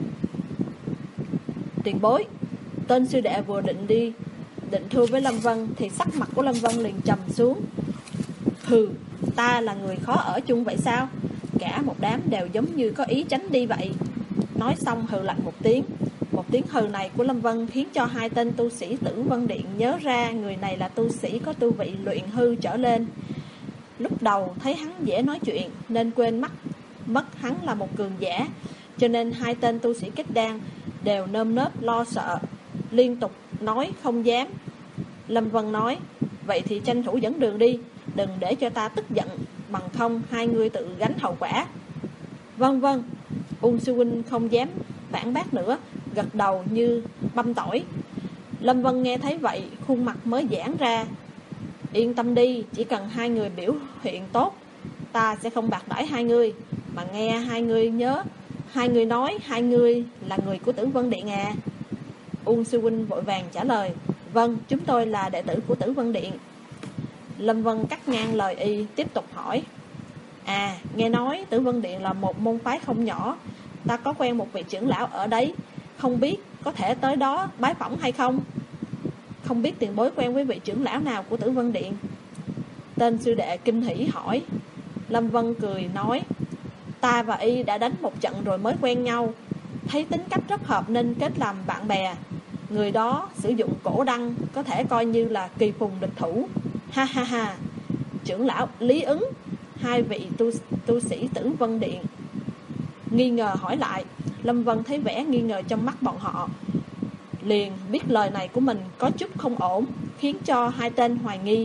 Tiền bối. Tên sư đệ vừa định đi định thưa với Lâm Vân thì sắc mặt của Lâm Vân liền trầm xuống. Hừ, ta là người khó ở chung vậy sao? Cả một đám đều giống như có ý tránh đi vậy. Nói xong hừ lạnh một tiếng. Một tiếng hừ này của Lâm Vân khiến cho hai tên tu sĩ Tử Vân Điện nhớ ra người này là tu sĩ có tu vị luyện hư trở lên. Lúc đầu thấy hắn dễ nói chuyện nên quên mất mất hắn là một cường giả, cho nên hai tên tu sĩ kết đan đều nơm nớp lo sợ, liên tục nói không dám. Lâm Vân nói: Vậy thì tranh thủ dẫn đường đi, đừng để cho ta tức giận, bằng không hai người tự gánh hậu quả. Vâng vâng. Uông sư huynh không dám phản bác nữa, gật đầu như băm tỏi. Lâm Vân nghe thấy vậy, khuôn mặt mới giãn ra. Yên tâm đi, chỉ cần hai người biểu hiện tốt, ta sẽ không bạc đãi hai người. Mà nghe hai người nhớ, hai người nói hai người là người của Tử Vân Điện à? Uông sư huynh vội vàng trả lời: Vâng, chúng tôi là đệ tử của Tử Vân Điện. Lâm Vân cắt ngang lời y, tiếp tục hỏi: À, nghe nói Tử Vân Điện là một môn phái không nhỏ, ta có quen một vị trưởng lão ở đấy, không biết có thể tới đó bái phỏng hay không? Không biết tiền bối quen với vị trưởng lão nào của Tử Vân Điện? Tên sư đệ kinh hỉ hỏi. Lâm Vân cười nói: Ta và y đã đánh một trận rồi mới quen nhau, thấy tính cách rất hợp nên kết làm bạn bè. Người đó sử dụng cổ đăng, có thể coi như là kỳ phùng địch thủ. Ha ha ha. Trưởng lão Lý Ứng. Hai vị tu, tu sĩ Tử Vân Điện nghi ngờ hỏi lại. Lâm Vân thấy vẻ nghi ngờ trong mắt bọn họ, liền biết lời này của mình có chút không ổn, khiến cho hai tên hoài nghi.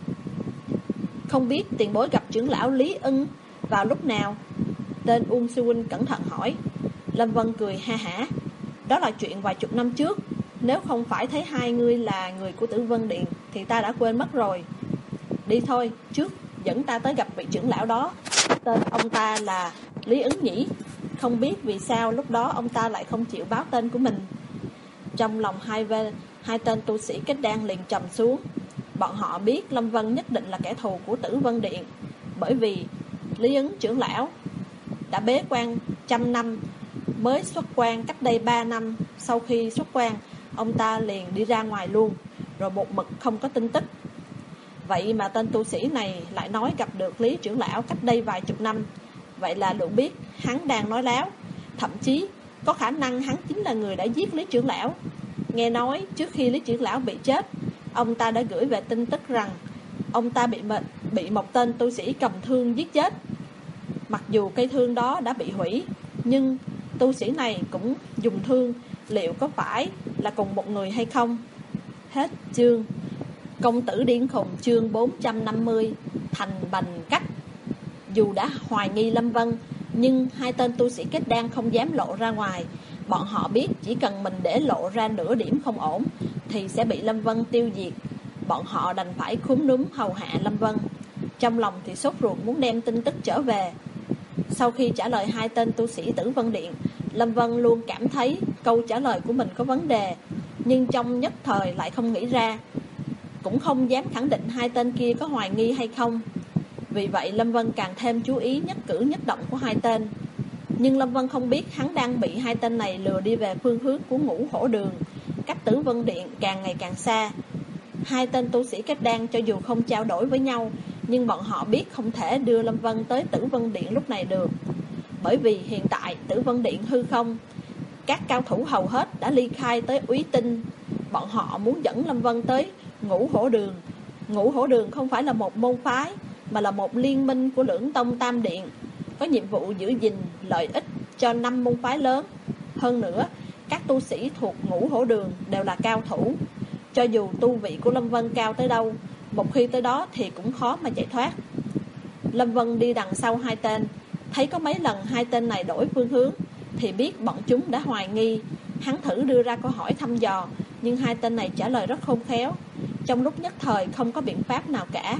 Không biết tiền bối gặp trưởng lão Lý Ưng vào lúc nào? Tên Uông sư huynh cẩn thận hỏi. Lâm Vân cười ha hả. Đó là chuyện vài chục năm trước. Nếu không phải thấy hai ngươi là người của Tử Vân Điện thì ta đã quên mất rồi. Đi thôi, trước dẫn ta tới gặp vị trưởng lão đó. Tên ông ta là Lý Ứng nhỉ? Không biết vì sao lúc đó ông ta lại không chịu báo tên của mình. Trong lòng hai, vê, hai tên tu sĩ kết đan liền trầm xuống. Bọn họ biết Lâm Vân nhất định là kẻ thù của Tử Vân Điện, bởi vì Lý Ứng trưởng lão đã bế quan trăm năm, mới xuất quan cách đây ba năm. Sau khi xuất quan, ông ta liền đi ra ngoài luôn, rồi một mực không có tin tức. Vậy mà tên tu sĩ này lại nói gặp được Lý trưởng lão cách đây vài chục năm. Vậy là đủ biết hắn đang nói láo. Thậm chí có khả năng hắn chính là người đã giết Lý trưởng lão. Nghe nói trước khi Lý trưởng lão bị chết, ông ta đã gửi về tin tức rằng ông ta bị, mệnh, bị một tên tu sĩ cầm thương giết chết. Mặc dù cây thương đó đã bị hủy, nhưng tu sĩ này cũng dùng thương. Liệu có phải là cùng một người hay không? Hết chương. Công tử điên khùng chương bốn trăm năm mươi. Thành bành cách. Dù đã hoài nghi Lâm Vân, nhưng hai tên tu sĩ kết đan không dám lộ ra ngoài. Bọn họ biết chỉ cần mình để lộ ra nửa điểm không ổn thì sẽ bị Lâm Vân tiêu diệt. Bọn họ đành phải khúm núm hầu hạ Lâm Vân. Trong lòng thì sốt ruột muốn đem tin tức trở về. Sau khi trả lời hai tên tu sĩ Tử Vân Điện, Lâm Vân luôn cảm thấy câu trả lời của mình có vấn đề, nhưng trong nhất thời lại không nghĩ ra, cũng không dám khẳng định hai tên kia có hoài nghi hay không. Vì vậy Lâm Vân càng thêm chú ý nhất cử nhất động của hai tên. Nhưng Lâm Vân không biết hắn đang bị hai tên này lừa đi về phương hướng của Ngũ Hổ Đường, cách Tử Vân Điện càng ngày càng xa. Hai tên tu sĩ kết đan cho dù không trao đổi với nhau, nhưng bọn họ biết không thể đưa Lâm Vân tới Tử Vân Điện lúc này được. Bởi vì hiện tại Tử Vân Điện hư không, các cao thủ hầu hết đã ly khai tới Úy Tinh. Bọn họ muốn dẫn Lâm Vân tới Ngũ Hổ Đường. Ngũ Hổ Đường không phải là một môn phái, mà là một liên minh của Lưỡng Tông Tam Điện, có nhiệm vụ giữ gìn lợi ích cho năm môn phái lớn. Hơn nữa, các tu sĩ thuộc Ngũ Hổ Đường đều là cao thủ. Cho dù tu vị của Lâm Vân cao tới đâu, một khi tới đó thì cũng khó mà chạy thoát. Lâm Vân đi đằng sau hai tên, thấy có mấy lần hai tên này đổi phương hướng thì biết bọn chúng đã hoài nghi. Hắn thử đưa ra câu hỏi thăm dò, nhưng hai tên này trả lời rất khôn khéo. Trong lúc nhất thời không có biện pháp nào cả.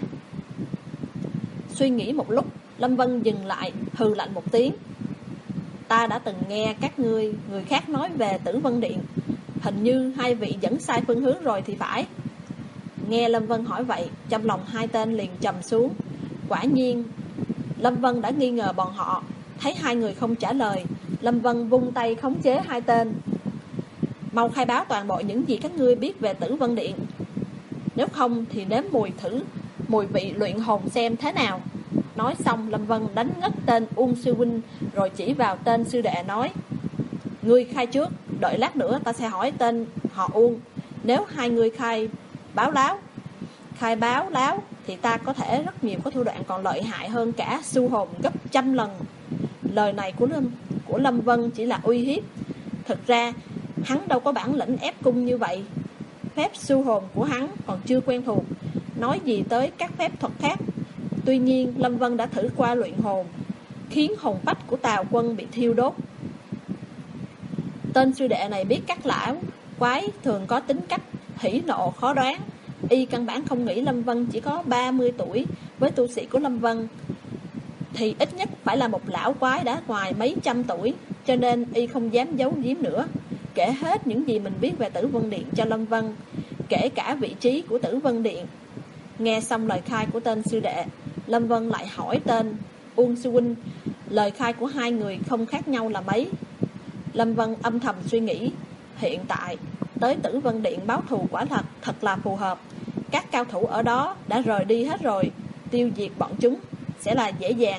Suy nghĩ một lúc, Lâm Vân dừng lại, hừ lạnh một tiếng. Ta đã từng nghe các ngươi, người khác nói về Tử Vân Điện. Hình như hai vị dẫn sai phương hướng rồi thì phải. Nghe Lâm Vân hỏi vậy, trong lòng hai tên liền trầm xuống. Quả nhiên, Lâm Vân đã nghi ngờ bọn họ. Thấy hai người không trả lời, Lâm Vân vung tay khống chế hai tên. Mau khai báo toàn bộ những gì các ngươi biết về Tử Vân Điện. Nếu không thì nếm mùi thử mùi vị luyện hồn xem thế nào. Nói xong, Lâm Vân đánh ngất tên Uông Sư Huynh, rồi chỉ vào tên sư đệ nói: Ngươi khai trước, đợi lát nữa ta sẽ hỏi tên họ Uông. Nếu hai người khai báo láo Khai báo láo thì ta có thể rất nhiều có thủ đoạn còn lợi hại hơn cả su hồn gấp trăm lần. Lời này của Lâm, của Lâm Vân chỉ là uy hiếp. Thực ra hắn đâu có bản lĩnh ép cung như vậy. Phép su hồn của hắn còn chưa quen thuộc, nói gì tới các phép thuật khác. Tuy nhiên Lâm Vân đã thử qua luyện hồn, khiến hồn phách của Tào Quân bị thiêu đốt. Tên sư đệ này biết các lão quái thường có tính cách hỉ nộ khó đoán. Y căn bản không nghĩ Lâm Vân chỉ có ba mươi tuổi. Với tu sĩ của Lâm Vân thì ít nhất phải là một lão quái đã ngoài mấy trăm tuổi. Cho nên Y không dám giấu giếm nữa, kể hết những gì mình biết về Tử Vân Điện cho Lâm Vân, kể cả vị trí của Tử Vân Điện. Nghe xong lời khai của tên sư đệ, Lâm Vân lại hỏi tên Uông Sư Huynh. Lời khai của hai người không khác nhau là mấy. Lâm Vân âm thầm suy nghĩ, hiện tại tới Tử Vân Điện báo thù quả thật thật là phù hợp. Các cao thủ ở đó đã rời đi hết rồi, tiêu diệt bọn chúng sẽ là dễ dàng.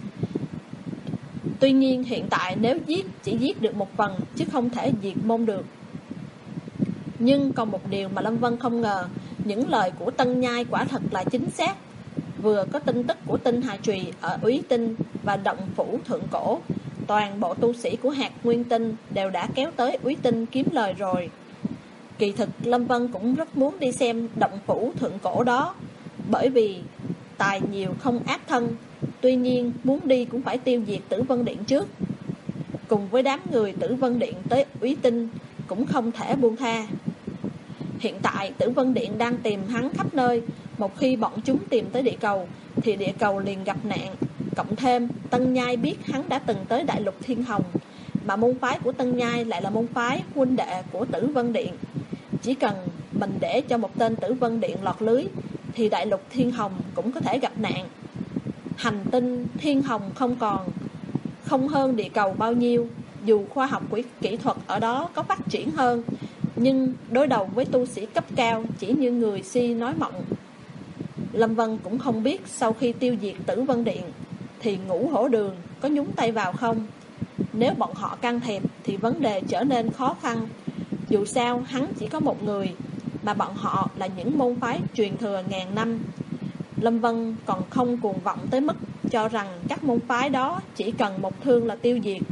Tuy nhiên hiện tại nếu giết chỉ giết được một phần, chứ không thể diệt môn được. Nhưng còn một điều mà Lâm Vân không ngờ, những lời của Tân Nhai quả thật là chính xác. Vừa có tin tức của Tinh Hà Trùy ở Úy Tinh và Động Phủ Thượng Cổ, toàn bộ tu sĩ của hạt Nguyên Tinh đều đã kéo tới Úy Tinh kiếm lời rồi. Kỳ thực Lâm Vân cũng rất muốn đi xem Động Phủ Thượng Cổ đó, bởi vì tài nhiều không ác thân. Tuy nhiên muốn đi cũng phải tiêu diệt Tử Vân Điện trước. cùng với đám người Tử Vân Điện tới Úy Tinh cũng không thể buông tha. Hiện tại Tử Vân Điện đang tìm hắn khắp nơi. Một khi bọn chúng tìm tới địa cầu thì địa cầu liền gặp nạn. Cộng thêm Tân Nhai biết hắn đã từng tới Đại Lục Thiên Hồng, mà môn phái của Tân Nhai lại là môn phái huynh đệ của Tử Vân Điện. Chỉ cần mình để cho một tên Tử Vân Điện lọt lưới thì Đại Lục Thiên Hồng cũng có thể gặp nạn. Hành tinh Thiên Hồng không còn không hơn địa cầu bao nhiêu. Dù khoa học kỹ thuật ở đó có phát triển hơn, nhưng đối đầu với tu sĩ cấp cao chỉ như người si nói mộng. Lâm Vân cũng không biết sau khi tiêu diệt Tử Vân Điện thì Ngũ Hổ Đường có nhúng tay vào không. Nếu bọn họ can thiệp thì vấn đề trở nên khó khăn. Dù sao hắn chỉ có một người, mà bọn họ là những môn phái truyền thừa ngàn năm. Lâm Vân còn không cuồng vọng tới mức cho rằng các môn phái đó chỉ cần một thương là tiêu diệt.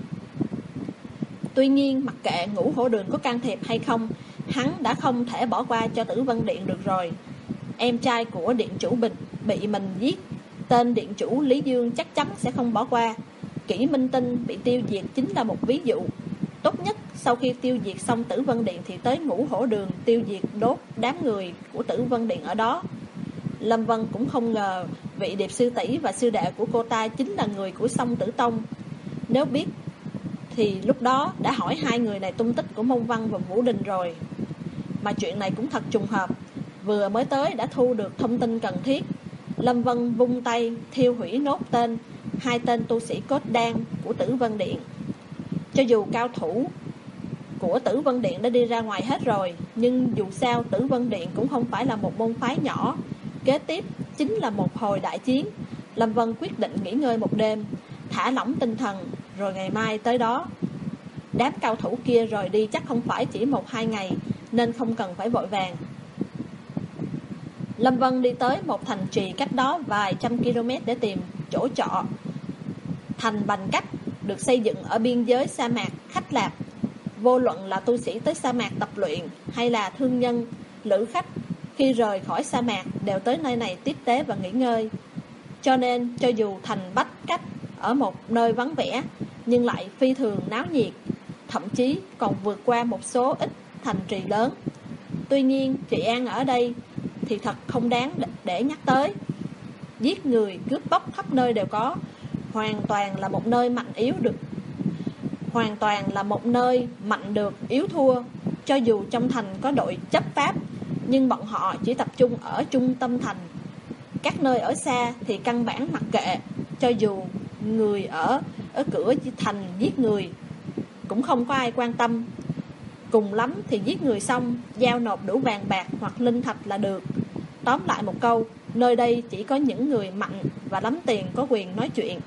Tuy nhiên mặc kệ Ngũ Hổ Đường có can thiệp hay không, hắn đã không thể bỏ qua cho Tử Vân Điện được rồi. Em trai của điện chủ Bình bị mình giết, tên điện chủ Lý Dương chắc chắn sẽ không bỏ qua. Kỷ Minh Tinh bị tiêu diệt chính là một ví dụ. Tốt nhất sau khi tiêu diệt xong Tử Vân Điện thì tới Ngũ Hổ Đường tiêu diệt đốt đám người của Tử Vân Điện ở đó. Lâm Vân cũng không ngờ vị điệp sư tỷ và sư đệ của cô ta chính là người của Song Tử Tông. Nếu biết thì lúc đó đã hỏi hai người này tung tích của Mông Văn và Vũ Đình rồi. Mà chuyện này cũng thật trùng hợp, vừa mới tới đã thu được thông tin cần thiết. Lâm Vân vung tay thiêu hủy nốt tên hai tên tu sĩ cốt đan của Tử Vân Điện. Cho dù cao thủ của Tử Vân Điện đã đi ra ngoài hết rồi, nhưng dù sao Tử Vân Điện cũng không phải là một môn phái nhỏ. Kế tiếp chính là một hồi đại chiến. Lâm Vân quyết định nghỉ ngơi một đêm, thả lỏng tinh thần, rồi ngày mai tới đó. Đám cao thủ kia rời đi chắc không phải chỉ một hai ngày, nên không cần phải vội vàng. Lâm Vân đi tới một thành trì cách đó vài trăm km để tìm chỗ trọ. Thành Bành Cách được xây dựng ở biên giới sa mạc Khách Lạp. Vô luận là tu sĩ tới sa mạc tập luyện hay là thương nhân, lữ khách, khi rời khỏi sa mạc đều tới nơi này tiếp tế và nghỉ ngơi. Cho nên cho dù thành Bách Cách ở một nơi vắng vẻ nhưng lại phi thường náo nhiệt, thậm chí còn vượt qua một số ít thành trì lớn. Tuy nhiên trị an ở đây thì thật không đáng để nhắc tới. Giết người, cướp bóc khắp nơi đều có. Hoàn toàn là một nơi mạnh yếu được Hoàn toàn là một nơi mạnh được yếu thua. Cho dù trong thành có đội chấp pháp, nhưng bọn họ chỉ tập trung ở trung tâm thành. Các nơi ở xa thì căn bản mặc kệ. Cho dù người ở ở cửa thành giết người cũng không có ai quan tâm. Cùng lắm thì giết người xong giao nộp đủ vàng bạc hoặc linh thạch là được. Tóm lại một câu, nơi đây chỉ có những người mạnh và lắm tiền có quyền nói chuyện.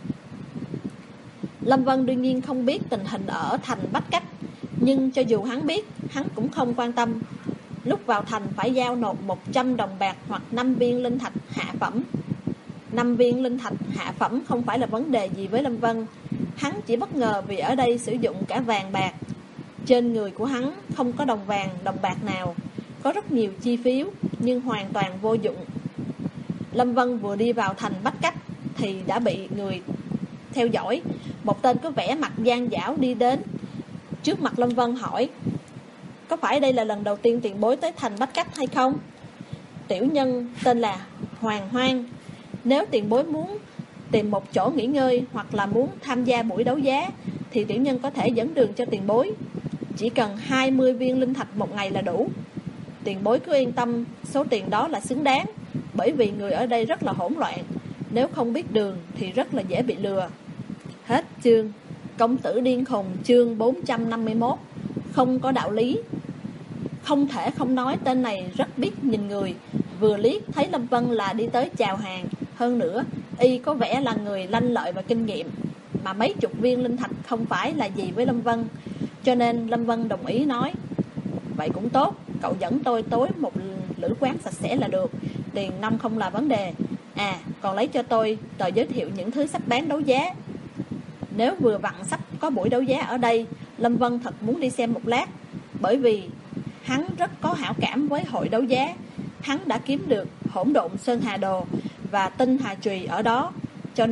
Lâm Vân đương nhiên không biết tình hình ở thành Bách Cách, nhưng cho dù hắn biết, hắn cũng không quan tâm. Lúc vào thành phải giao nộp một trăm đồng bạc hoặc năm viên linh thạch hạ phẩm. năm viên linh thạch hạ phẩm không phải là vấn đề gì với Lâm Vân. Hắn chỉ bất ngờ vì ở đây sử dụng cả vàng bạc. Trên người của hắn không có đồng vàng, đồng bạc nào. Có rất nhiều chi phiếu nhưng hoàn toàn vô dụng. Lâm Vân vừa đi vào thành Bách Cách thì đã bị người theo dõi. Một tên có vẻ mặt gian dảo đi đến trước mặt Lâm Vân hỏi: có phải đây là lần đầu tiên tiền bối tới thành Bách Cách hay không? Tiểu nhân tên là Hoàng Hoang. Nếu tiền bối muốn tìm một chỗ nghỉ ngơi hoặc là muốn tham gia buổi đấu giá thì tiểu nhân có thể dẫn đường cho tiền bối. Chỉ cần hai mươi viên linh thạch một ngày là đủ. Tiền bối cứ yên tâm, số tiền đó là xứng đáng. Bởi vì người ở đây rất là hỗn loạn, nếu không biết đường thì rất là dễ bị lừa. Hết chương. Công tử điên khùng chương bốn trăm năm mươi mốt. Không có đạo lý. Không thể không nói tên này rất biết nhìn người. Vừa liếc thấy Lâm Vân là đi tới chào hàng. Hơn nữa y có vẻ là người lanh lợi và kinh nghiệm, mà mấy chục viên linh thạch không phải là gì với Lâm Vân. Cho nên Lâm Vân đồng ý nói: vậy cũng tốt, cậu dẫn tôi tối một lữ quán sạch sẽ là được. Tiền nong không là vấn đề. À, còn lấy cho tôi tờ giới thiệu những thứ sắp bán đấu giá. Nếu vừa vặn sắp có buổi đấu giá ở đây, Lâm Vân thật muốn đi xem một lát. Bởi vì hắn rất có hảo cảm với hội đấu giá. Hắn đã kiếm được hỗn độn Sơn Hà Đồ và Tinh Hà Trùy ở đó. Cho nên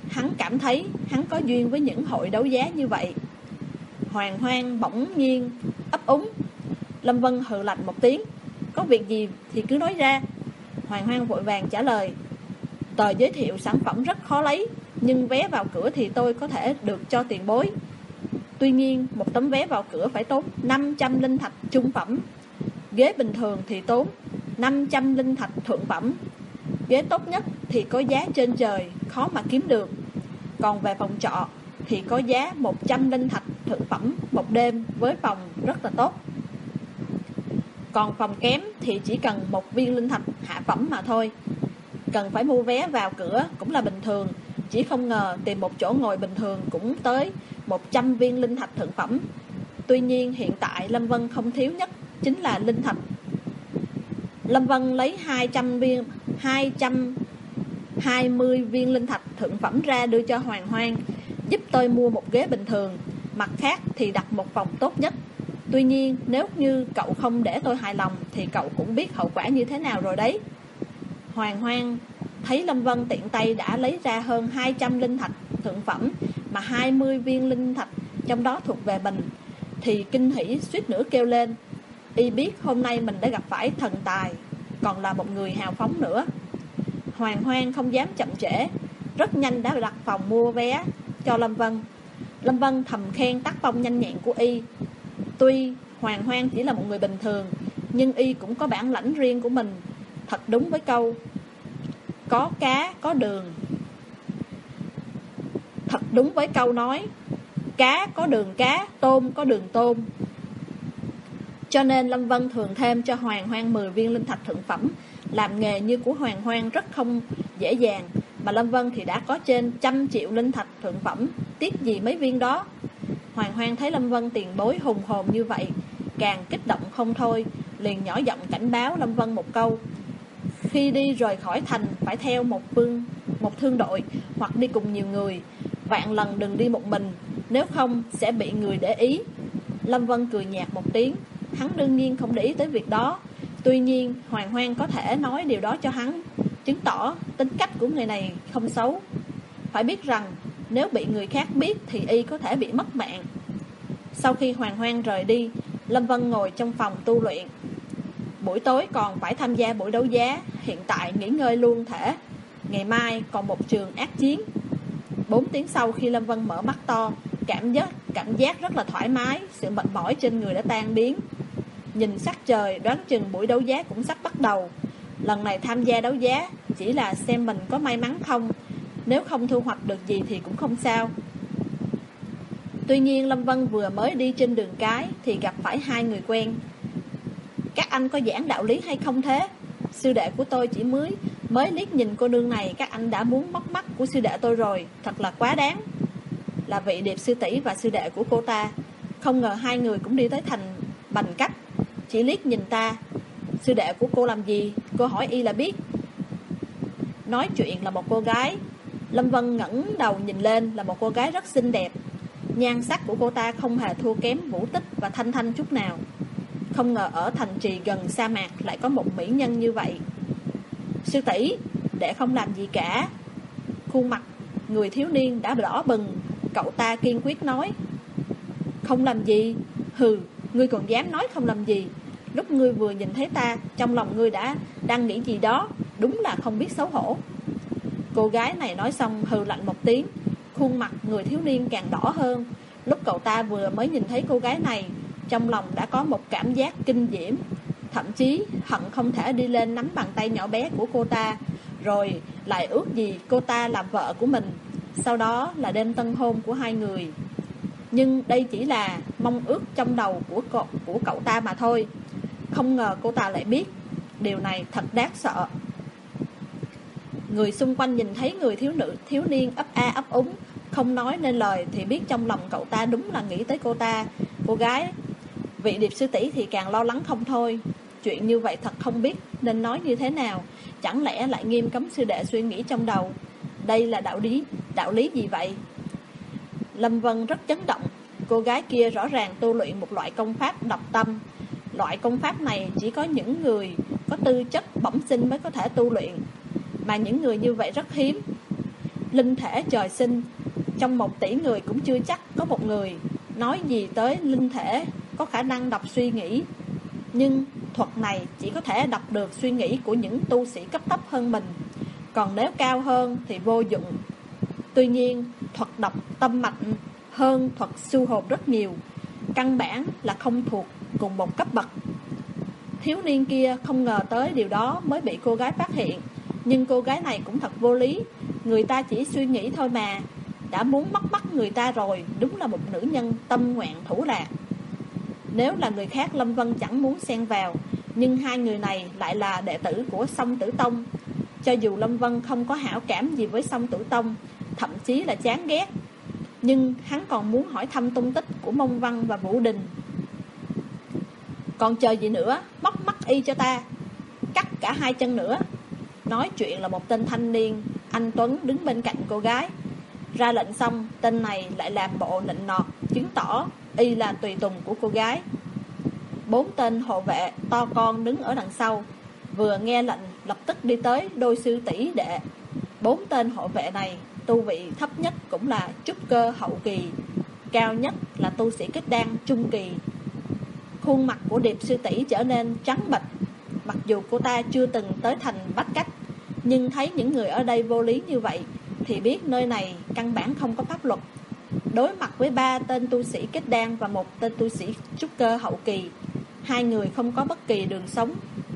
hắn cảm thấy hắn có duyên với những hội đấu giá như vậy. Hoàng Hoang bỗng nhiên ấp úng. Lâm Vân hừ lạnh một tiếng. Có việc gì thì cứ nói ra. Hoàng Hoang vội vàng trả lời. Tờ giới thiệu sản phẩm rất khó lấy, nhưng vé vào cửa thì tôi có thể được cho tiền bối. Tuy nhiên một tấm vé vào cửa phải tốn năm trăm linh thạch trung phẩm. Ghế bình thường thì tốn năm trăm linh thạch thượng phẩm. Ghế tốt nhất thì có giá trên trời, khó mà kiếm được. Còn về phòng trọ thì có giá một trăm linh thạch thượng phẩm một đêm với phòng rất là tốt. Còn phòng kém thì chỉ cần một viên linh thạch hạ phẩm mà thôi. Cần phải mua vé vào cửa cũng là bình thường, chỉ không ngờ tìm một chỗ ngồi bình thường cũng tới một trăm viên linh thạch thượng phẩm. Tuy nhiên hiện tại Lâm Vân không thiếu nhất chính là linh thạch. Lâm Vân lấy hai trăm viên, hai trăm hai mươi viên linh thạch thượng phẩm ra đưa cho Hoàng Hoang. Giúp tôi mua một ghế bình thường, mặt khác thì đặt một phòng tốt nhất. Tuy nhiên nếu như cậu không để tôi hài lòng thì cậu cũng biết hậu quả như thế nào rồi đấy. Hoàng Hoang thấy Lâm Vân tiện tay đã lấy ra hơn hai trăm linh thạch thượng phẩm, mà hai mươi viên linh thạch trong đó thuộc về mình, thì kinh hỉ suýt nữa kêu lên. Y biết hôm nay mình đã gặp phải thần tài, còn là một người hào phóng nữa. Hoàng Hoang không dám chậm trễ, rất nhanh đã đặt phòng mua vé cho Lâm Vân. Lâm Vân thầm khen tác phong nhanh nhẹn của Y. Tuy Hoàng Hoang chỉ là một người bình thường, nhưng Y cũng có bản lãnh riêng của mình. Thật đúng với câu có cá có đường. Thật đúng với câu nói cá có đường cá, tôm có đường tôm. Cho nên Lâm Vân thường thêm cho Hoàng Hoang mười viên linh thạch thượng phẩm. Làm nghề như của Hoàng Hoang rất không dễ dàng, mà Lâm Vân thì đã có trên trăm triệu linh thạch thượng phẩm, tiếc gì mấy viên đó. Hoàng Hoang thấy Lâm Vân tiền bối hùng hồn như vậy, càng kích động không thôi, liền nhỏ giọng cảnh báo Lâm Vân một câu. Khi đi rời khỏi thành phải theo một phương, một thương đội, hoặc đi cùng nhiều người. Vạn lần đừng đi một mình, nếu không sẽ bị người để ý. Lâm Vân cười nhạt một tiếng. Hắn đương nhiên không để ý tới việc đó. Tuy nhiên Hoàng Hoang có thể nói điều đó cho hắn, chứng tỏ tính cách của người này không xấu. Phải biết rằng nếu bị người khác biết thì Y có thể bị mất mạng. Sau khi Hoàng Hoang rời đi, Lâm Vân ngồi trong phòng tu luyện. Buổi tối còn phải tham gia buổi đấu giá, hiện tại nghỉ ngơi luôn thể. Ngày mai còn một trường ác chiến. Bốn tiếng sau khi Lâm Vân mở mắt to, cảm giác, cảm giác rất là thoải mái, sự mệt mỏi trên người đã tan biến. Nhìn sắc trời đoán chừng buổi đấu giá cũng sắp bắt đầu. Lần này tham gia đấu giá chỉ là xem mình có may mắn không. Nếu không thu hoạch được gì thì cũng không sao. Tuy nhiên Lâm Vân vừa mới đi trên đường cái thì gặp phải hai người quen. Các anh có giảng đạo lý hay không thế? Sư đệ của tôi chỉ mới Mới liếc nhìn cô nương này, các anh đã muốn móc mắt của sư đệ tôi rồi, thật là quá đáng. Là vị Điệp sư tỷ và sư đệ của cô ta. Không ngờ hai người cũng đi tới thành Bành Cách. Chỉ liếc nhìn ta. Sư đệ của cô làm gì? Cô hỏi Y là biết. Nói chuyện là một cô gái. Lâm Vân ngẩng đầu nhìn lên, là một cô gái rất xinh đẹp. Nhan sắc của cô ta không hề thua kém Vũ Tích và Thanh Thanh chút nào. Không ngờ ở thành trì gần sa mạc lại có một mỹ nhân như vậy. Sư tỷ, đệ không làm gì cả. Khuôn mặt người thiếu niên đã đỏ bừng. Cậu ta kiên quyết nói. Không làm gì? Hừ, ngươi còn dám nói không làm gì? Lúc ngươi vừa nhìn thấy ta, trong lòng ngươi đã đang nghĩ gì đó. Đúng là không biết xấu hổ. Cô gái này nói xong hừ lạnh một tiếng. Khuôn mặt người thiếu niên càng đỏ hơn. Lúc cậu ta vừa mới nhìn thấy cô gái này, trong lòng đã có một cảm giác kinh diễm. Thậm chí hận không thể đi lên nắm bàn tay nhỏ bé của cô ta, rồi lại ước gì cô ta làm vợ của mình. Sau đó là đêm tân hôn của hai người. Nhưng đây chỉ là mong ước trong đầu của cậu, của cậu ta mà thôi. Không ngờ cô ta lại biết. Điều này thật đáng sợ. Người xung quanh nhìn thấy người thiếu nữ thiếu niên ấp a ấp úng, không nói nên lời, thì biết trong lòng cậu ta đúng là nghĩ tới cô ta. Cô gái vị Điệp sư tỷ thì càng lo lắng không thôi. Chuyện như vậy thật không biết nên nói như thế nào. Chẳng lẽ lại nghiêm cấm sư đệ suy nghĩ trong đầu? Đây là đạo lý, đạo lý gì vậy? Lâm Vân rất chấn động. Cô gái kia rõ ràng tu luyện một loại công pháp độc tâm. Loại công pháp này chỉ có những người có tư chất bẩm sinh mới có thể tu luyện, mà những người như vậy rất hiếm. linh thể trời sinh. Trong một tỷ người cũng chưa chắc có một người nói gì tới linh thể có khả năng đọc suy nghĩ. Nhưng thuật này chỉ có thể đọc được suy nghĩ của những tu sĩ cấp thấp hơn mình, còn nếu cao hơn thì vô dụng. Tuy nhiên, thuật đọc tâm mạch hơn thuật siêu hồn rất nhiều, căn bản là không thuộc cùng một cấp bậc. Thiếu niên kia không ngờ tới điều đó mới bị cô gái phát hiện. Nhưng cô gái này cũng thật vô lý, người ta chỉ suy nghĩ thôi mà, đã muốn mất mắt người ta rồi. Đúng là một nữ nhân tâm ngoạn thủ lạc. Nếu là người khác, Lâm Vân chẳng muốn xen vào, nhưng hai người này lại là đệ tử của Song Tử Tông. Cho dù Lâm Vân không có hảo cảm gì với Song Tử Tông, thậm chí là chán ghét, nhưng hắn còn muốn hỏi thăm tung tích của Mông Văn và Vũ Đình. Còn chờ gì nữa, móc mắt y cho ta, cắt cả hai chân nữa. Nói chuyện là một tên thanh niên anh tuấn đứng bên cạnh cô gái. Ra lệnh xong, tên này lại làm bộ nịnh nọt, chứng tỏ y là tùy tùng của cô gái. Bốn tên hộ vệ to con đứng ở đằng sau, vừa nghe lệnh lập tức đi tới đôi sư tỷ đệ. Bốn tên hộ vệ này, tu vị thấp nhất cũng là trúc cơ hậu kỳ, cao nhất là tu sĩ kết đan trung kỳ. Khuôn mặt của Điệp sư tỷ trở nên trắng bệch. Mặc dù cô ta chưa từng tới thành Bách Cách, nhưng thấy những người ở đây vô lý như vậy thì biết nơi này căn bản không có pháp luật. Đối mặt với ba tên tu sĩ kết đan và một tên tu sĩ trúc cơ hậu kỳ, hai người không có bất kỳ đường sống.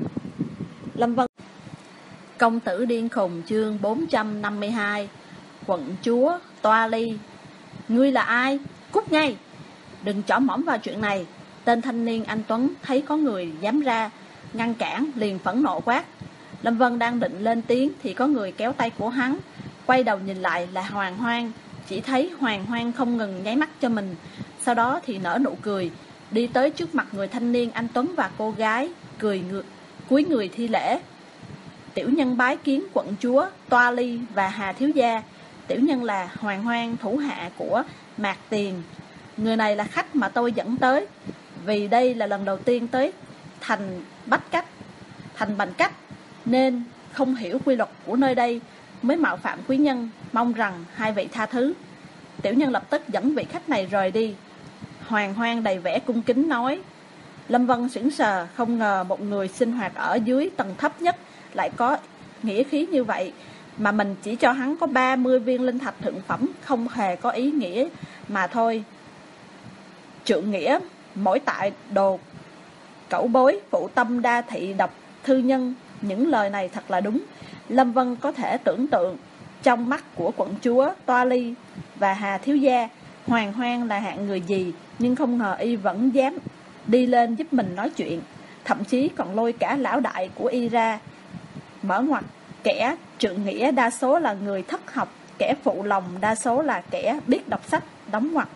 Lâm Vân. Công tử điên khùng chương bốn trăm năm mươi hai. Quận chúa Toa Ly. Ngươi là ai? Cút ngay, đừng chỏ mỏm vào chuyện này. Tên thanh niên anh tuấn thấy có người dám ra ngăn cản, liền phẫn nộ quát. Lâm Vân đang định lên tiếng thì có người kéo tay của hắn. Quay đầu nhìn lại là Hoàng Hoang. Chỉ thấy Hoàng Hoang không ngừng nháy mắt cho mình, sau đó thì nở nụ cười, đi tới trước mặt người thanh niên anh tuấn và cô gái, cười ngược, cúi người thi lễ. Tiểu nhân bái kiến quận chúa Toa Ly và Hà thiếu gia. Tiểu nhân là Hoàng Hoang, thủ hạ của Mạc Tiền. Người này là khách mà tôi dẫn tới, vì đây là lần đầu tiên tới thành Bách Cách, thành Bành Cách, nên không hiểu quy luật của nơi đây, mới mạo phạm quý nhân, mong rằng hai vị tha thứ. Tiểu nhân lập tức dẫn vị khách này rời đi. Hoàng Hoang đầy vẻ cung kính nói. Lâm Vân sững sờ, không ngờ một người sinh hoạt ở dưới tầng thấp nhất lại có nghĩa khí như vậy, mà mình chỉ cho hắn có ba mươi viên linh thạch thượng phẩm, không hề có ý nghĩa mà thôi. Trượng nghĩa mỗi tại đồ cẩu bối, phụ tâm đa thị độc thư nhân. Những lời này thật là đúng. Lâm Vân có thể tưởng tượng trong mắt của quận chúa Toa Ly và Hà thiếu gia, Hoàng Hoang là hạng người gì, nhưng không ngờ y vẫn dám đi lên giúp mình nói chuyện, thậm chí còn lôi cả lão đại của y ra. Mở ngoặt, kẻ trượng nghĩa đa số là người thất học, kẻ phụ lòng đa số là kẻ biết đọc sách, đóng ngoặt.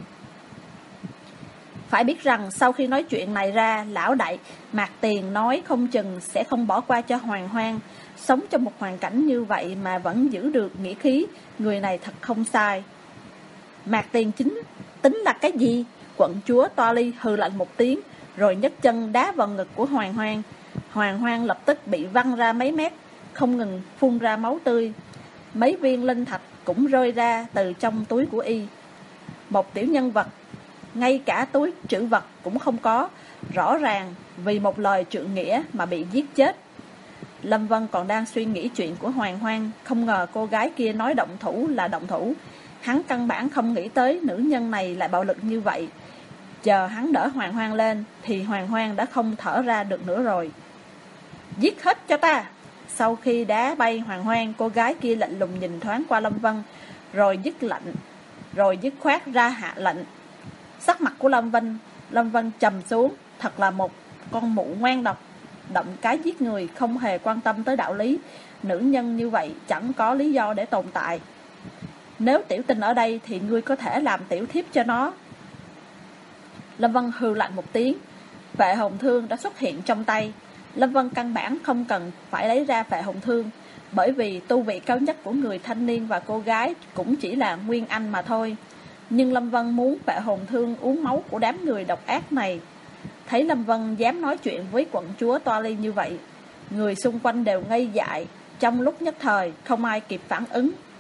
Phải biết rằng sau khi nói chuyện này ra, lão đại Mạc Tiền nói không chừng sẽ không bỏ qua cho Hoàng Hoang. Sống trong một hoàn cảnh như vậy mà vẫn giữ được nghĩa khí, người này thật không sai. Mạc Tiền chính tính là cái gì? Quận chúa Toa Ly hừ lạnh một tiếng, rồi nhấc chân đá vào ngực của Hoàng Hoang. Hoàng Hoang lập tức bị văng ra mấy mét, không ngừng phun ra máu tươi. Mấy viên linh thạch cũng rơi ra từ trong túi của y. Một tiểu nhân vật, ngay cả túi trữ vật cũng không có, rõ ràng vì một lời trượng nghĩa mà bị giết chết. Lâm Vân còn đang suy nghĩ chuyện của Hoàng Hoang, không ngờ cô gái kia nói động thủ là động thủ. Hắn căn bản không nghĩ tới nữ nhân này lại bạo lực như vậy. Chờ hắn đỡ Hoàng Hoang lên thì Hoàng Hoang đã không thở ra được nữa rồi. Giết hết cho ta! Sau khi đá bay Hoàng Hoang, cô gái kia lạnh lùng nhìn thoáng qua Lâm Vân, rồi dứt lạnh, rồi dứt khoát ra hạ lệnh. Sắc mặt của Lâm Vân, Lâm Vân trầm xuống, thật là một con mụ ngoan độc, động cái giết người, không hề quan tâm tới đạo lý. Nữ nhân như vậy chẳng có lý do để tồn tại. Nếu tiểu tình ở đây thì ngươi có thể làm tiểu thiếp cho nó. Lâm Vân hừ lạnh một tiếng. Phệ hồn thương đã xuất hiện trong tay. Lâm Vân căn bản không cần phải lấy ra phệ hồn thương, bởi vì tu vị cao nhất của người thanh niên và cô gái cũng chỉ là nguyên anh mà thôi. Nhưng Lâm Vân muốn phệ hồn thương uống máu của đám người độc ác này. Thấy Lâm Vân dám nói chuyện với quận chúa Toa Ly như vậy, người xung quanh đều ngây dại. Trong lúc nhất thời không ai kịp phản ứng.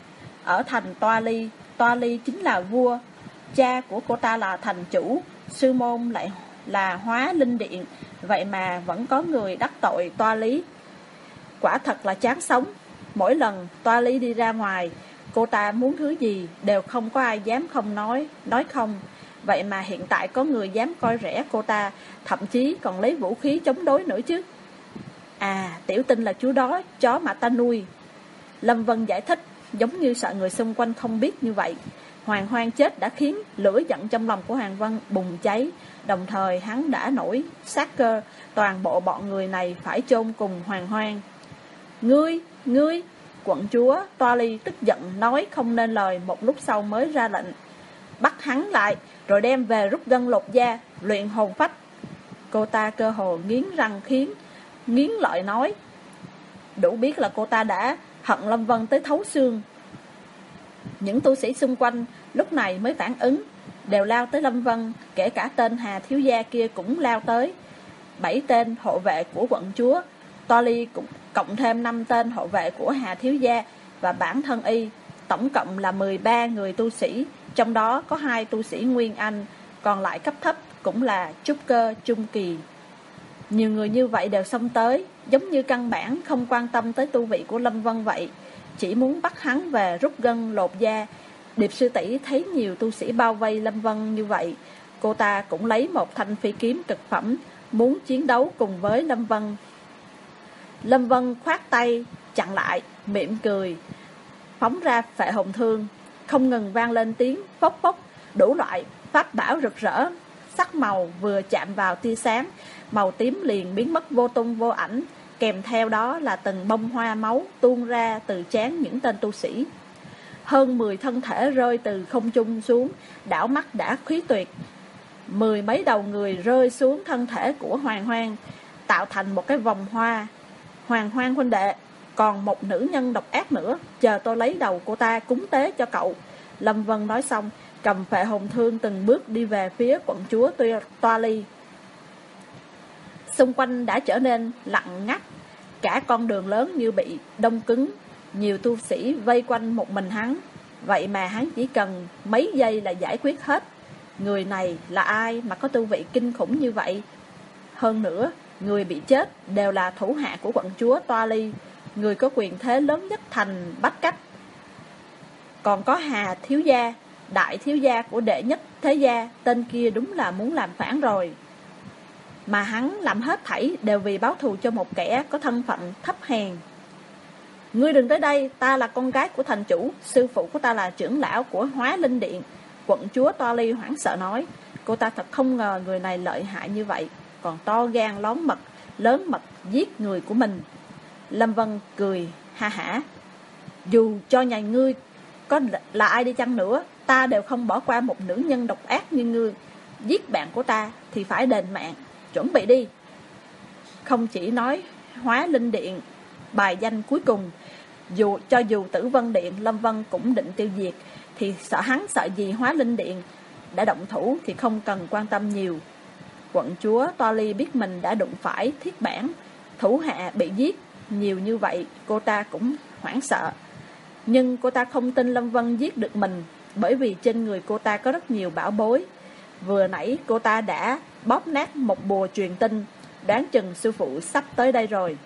ở thành Toa Ly. Toa Ly chính là vua, cha của cô ta là thành chủ, sư môn lại là Hóa Linh Điện. Vậy mà vẫn có người đắc tội Toa Lý. Quả thật là chán sống. Mỗi lần Toa Lý đi ra ngoài, cô ta muốn thứ gì đều không có ai dám không nói, nói không. Vậy mà hiện tại có người dám coi rẻ cô ta, thậm chí còn lấy vũ khí chống đối nữa chứ. À, tiểu tinh là chú đó, chó mà ta nuôi. Lâm Vân giải thích, giống như sợ người xung quanh không biết như vậy. Hoàng Hoang chết đã khiến lửa giận trong lòng của Hoàng Vân bùng cháy. Đồng thời hắn đã nổi sát cơ, toàn bộ bọn người này phải chôn cùng Hoàng Hoang. Ngươi, ngươi, quận chúa Toa Ly tức giận nói không nên lời, một lúc sau mới ra lệnh. Bắt hắn lại, rồi đem về rút gân lột da, luyện hồn phách. Cô ta cơ hồ nghiến răng khiến, nghiến lợi nói. Đủ biết là cô ta đã hận Lâm Vân tới thấu xương. Những tu sĩ xung quanh lúc này mới phản ứng, đều lao tới Lâm Vân, kể cả tên Hà thiếu gia kia cũng lao tới. Bảy tên hộ vệ của quận chúa Toa Ly cũng cộng thêm năm tên hộ vệ của Hà thiếu gia và bản thân y, tổng cộng là mười ba người tu sĩ, trong đó có hai tu sĩ Nguyên Anh, còn lại cấp thấp cũng là trúc cơ trung kỳ. Nhiều người như vậy đều xông tới, giống như căn bản không quan tâm tới tu vị của Lâm Vân vậy, chỉ muốn bắt hắn về rút gân lột da. Điệp sư tỷ thấy nhiều tu sĩ bao vây Lâm Vân như vậy, cô ta cũng lấy một thanh phi kiếm cực phẩm, muốn chiến đấu cùng với Lâm Vân. Lâm Vân khoát tay chặn lại, mỉm cười, phóng ra phệ hồn thương, không ngừng vang lên tiếng phốc phốc, đủ loại pháp bảo rực rỡ, sắc màu vừa chạm vào tia sáng, màu tím liền biến mất vô tung vô ảnh, kèm theo đó là từng bông hoa máu tuôn ra từ trán những tên tu sĩ. Hơn mười thân thể rơi từ không trung xuống, đảo mắt đã khí tuyệt. Mười mấy đầu người rơi xuống thân thể của Hoàng Hoang, tạo thành một cái vòng hoa. Hoàng Hoang huynh đệ, còn một nữ nhân độc ác nữa, chờ tôi lấy đầu cô ta cúng tế cho cậu. Lâm Vân nói xong, cầm phệ hồn thương từng bước đi về phía quận chúa Toa Ly. Xung quanh đã trở nên lặng ngắt, cả con đường lớn như bị đông cứng, nhiều tu sĩ vây quanh một mình hắn. Vậy mà hắn chỉ cần mấy giây là giải quyết hết. Người này là ai mà có tu vị kinh khủng như vậy? Hơn nữa, người bị chết đều là thủ hạ của quận chúa Toa Ly, người có quyền thế lớn nhất thành Bách Cách. Còn có Hà thiếu gia, đại thiếu gia của đệ nhất thế gia, tên kia đúng là muốn làm phản rồi. Mà hắn làm hết thảy đều vì báo thù cho một kẻ có thân phận thấp hèn. Ngươi đừng tới đây, ta là con gái của thành chủ, sư phụ của ta là trưởng lão của Hóa Linh Điện. Quận chúa Toa Ly hoảng sợ nói. Cô ta thật không ngờ người này lợi hại như vậy, còn to gan lón mật, lớn mật giết người của mình. Lâm Vân cười ha hả. Dù cho nhà ngươi có là ai đi chăng nữa, ta đều không bỏ qua một nữ nhân độc ác như ngươi. Giết bạn của ta thì phải đền mạng, chuẩn bị đi. Không chỉ nói Hóa Linh Điện bài danh cuối cùng, dù cho dù Tử Vân Điện Lâm Vân cũng định tiêu diệt, thì sợ hắn sợ gì Hóa Linh Điện. Đã động thủ thì không cần quan tâm nhiều. Quận chúa Toa Ly biết mình đã đụng phải thiết bản, thủ hạ bị giết nhiều như vậy, cô ta cũng hoảng sợ. Nhưng cô ta không tin Lâm Vân giết được mình, bởi vì trên người cô ta có rất nhiều bảo bối. Vừa nãy cô ta đã bóp nát một bùa truyền tin, đoán chừng sư phụ sắp tới đây rồi.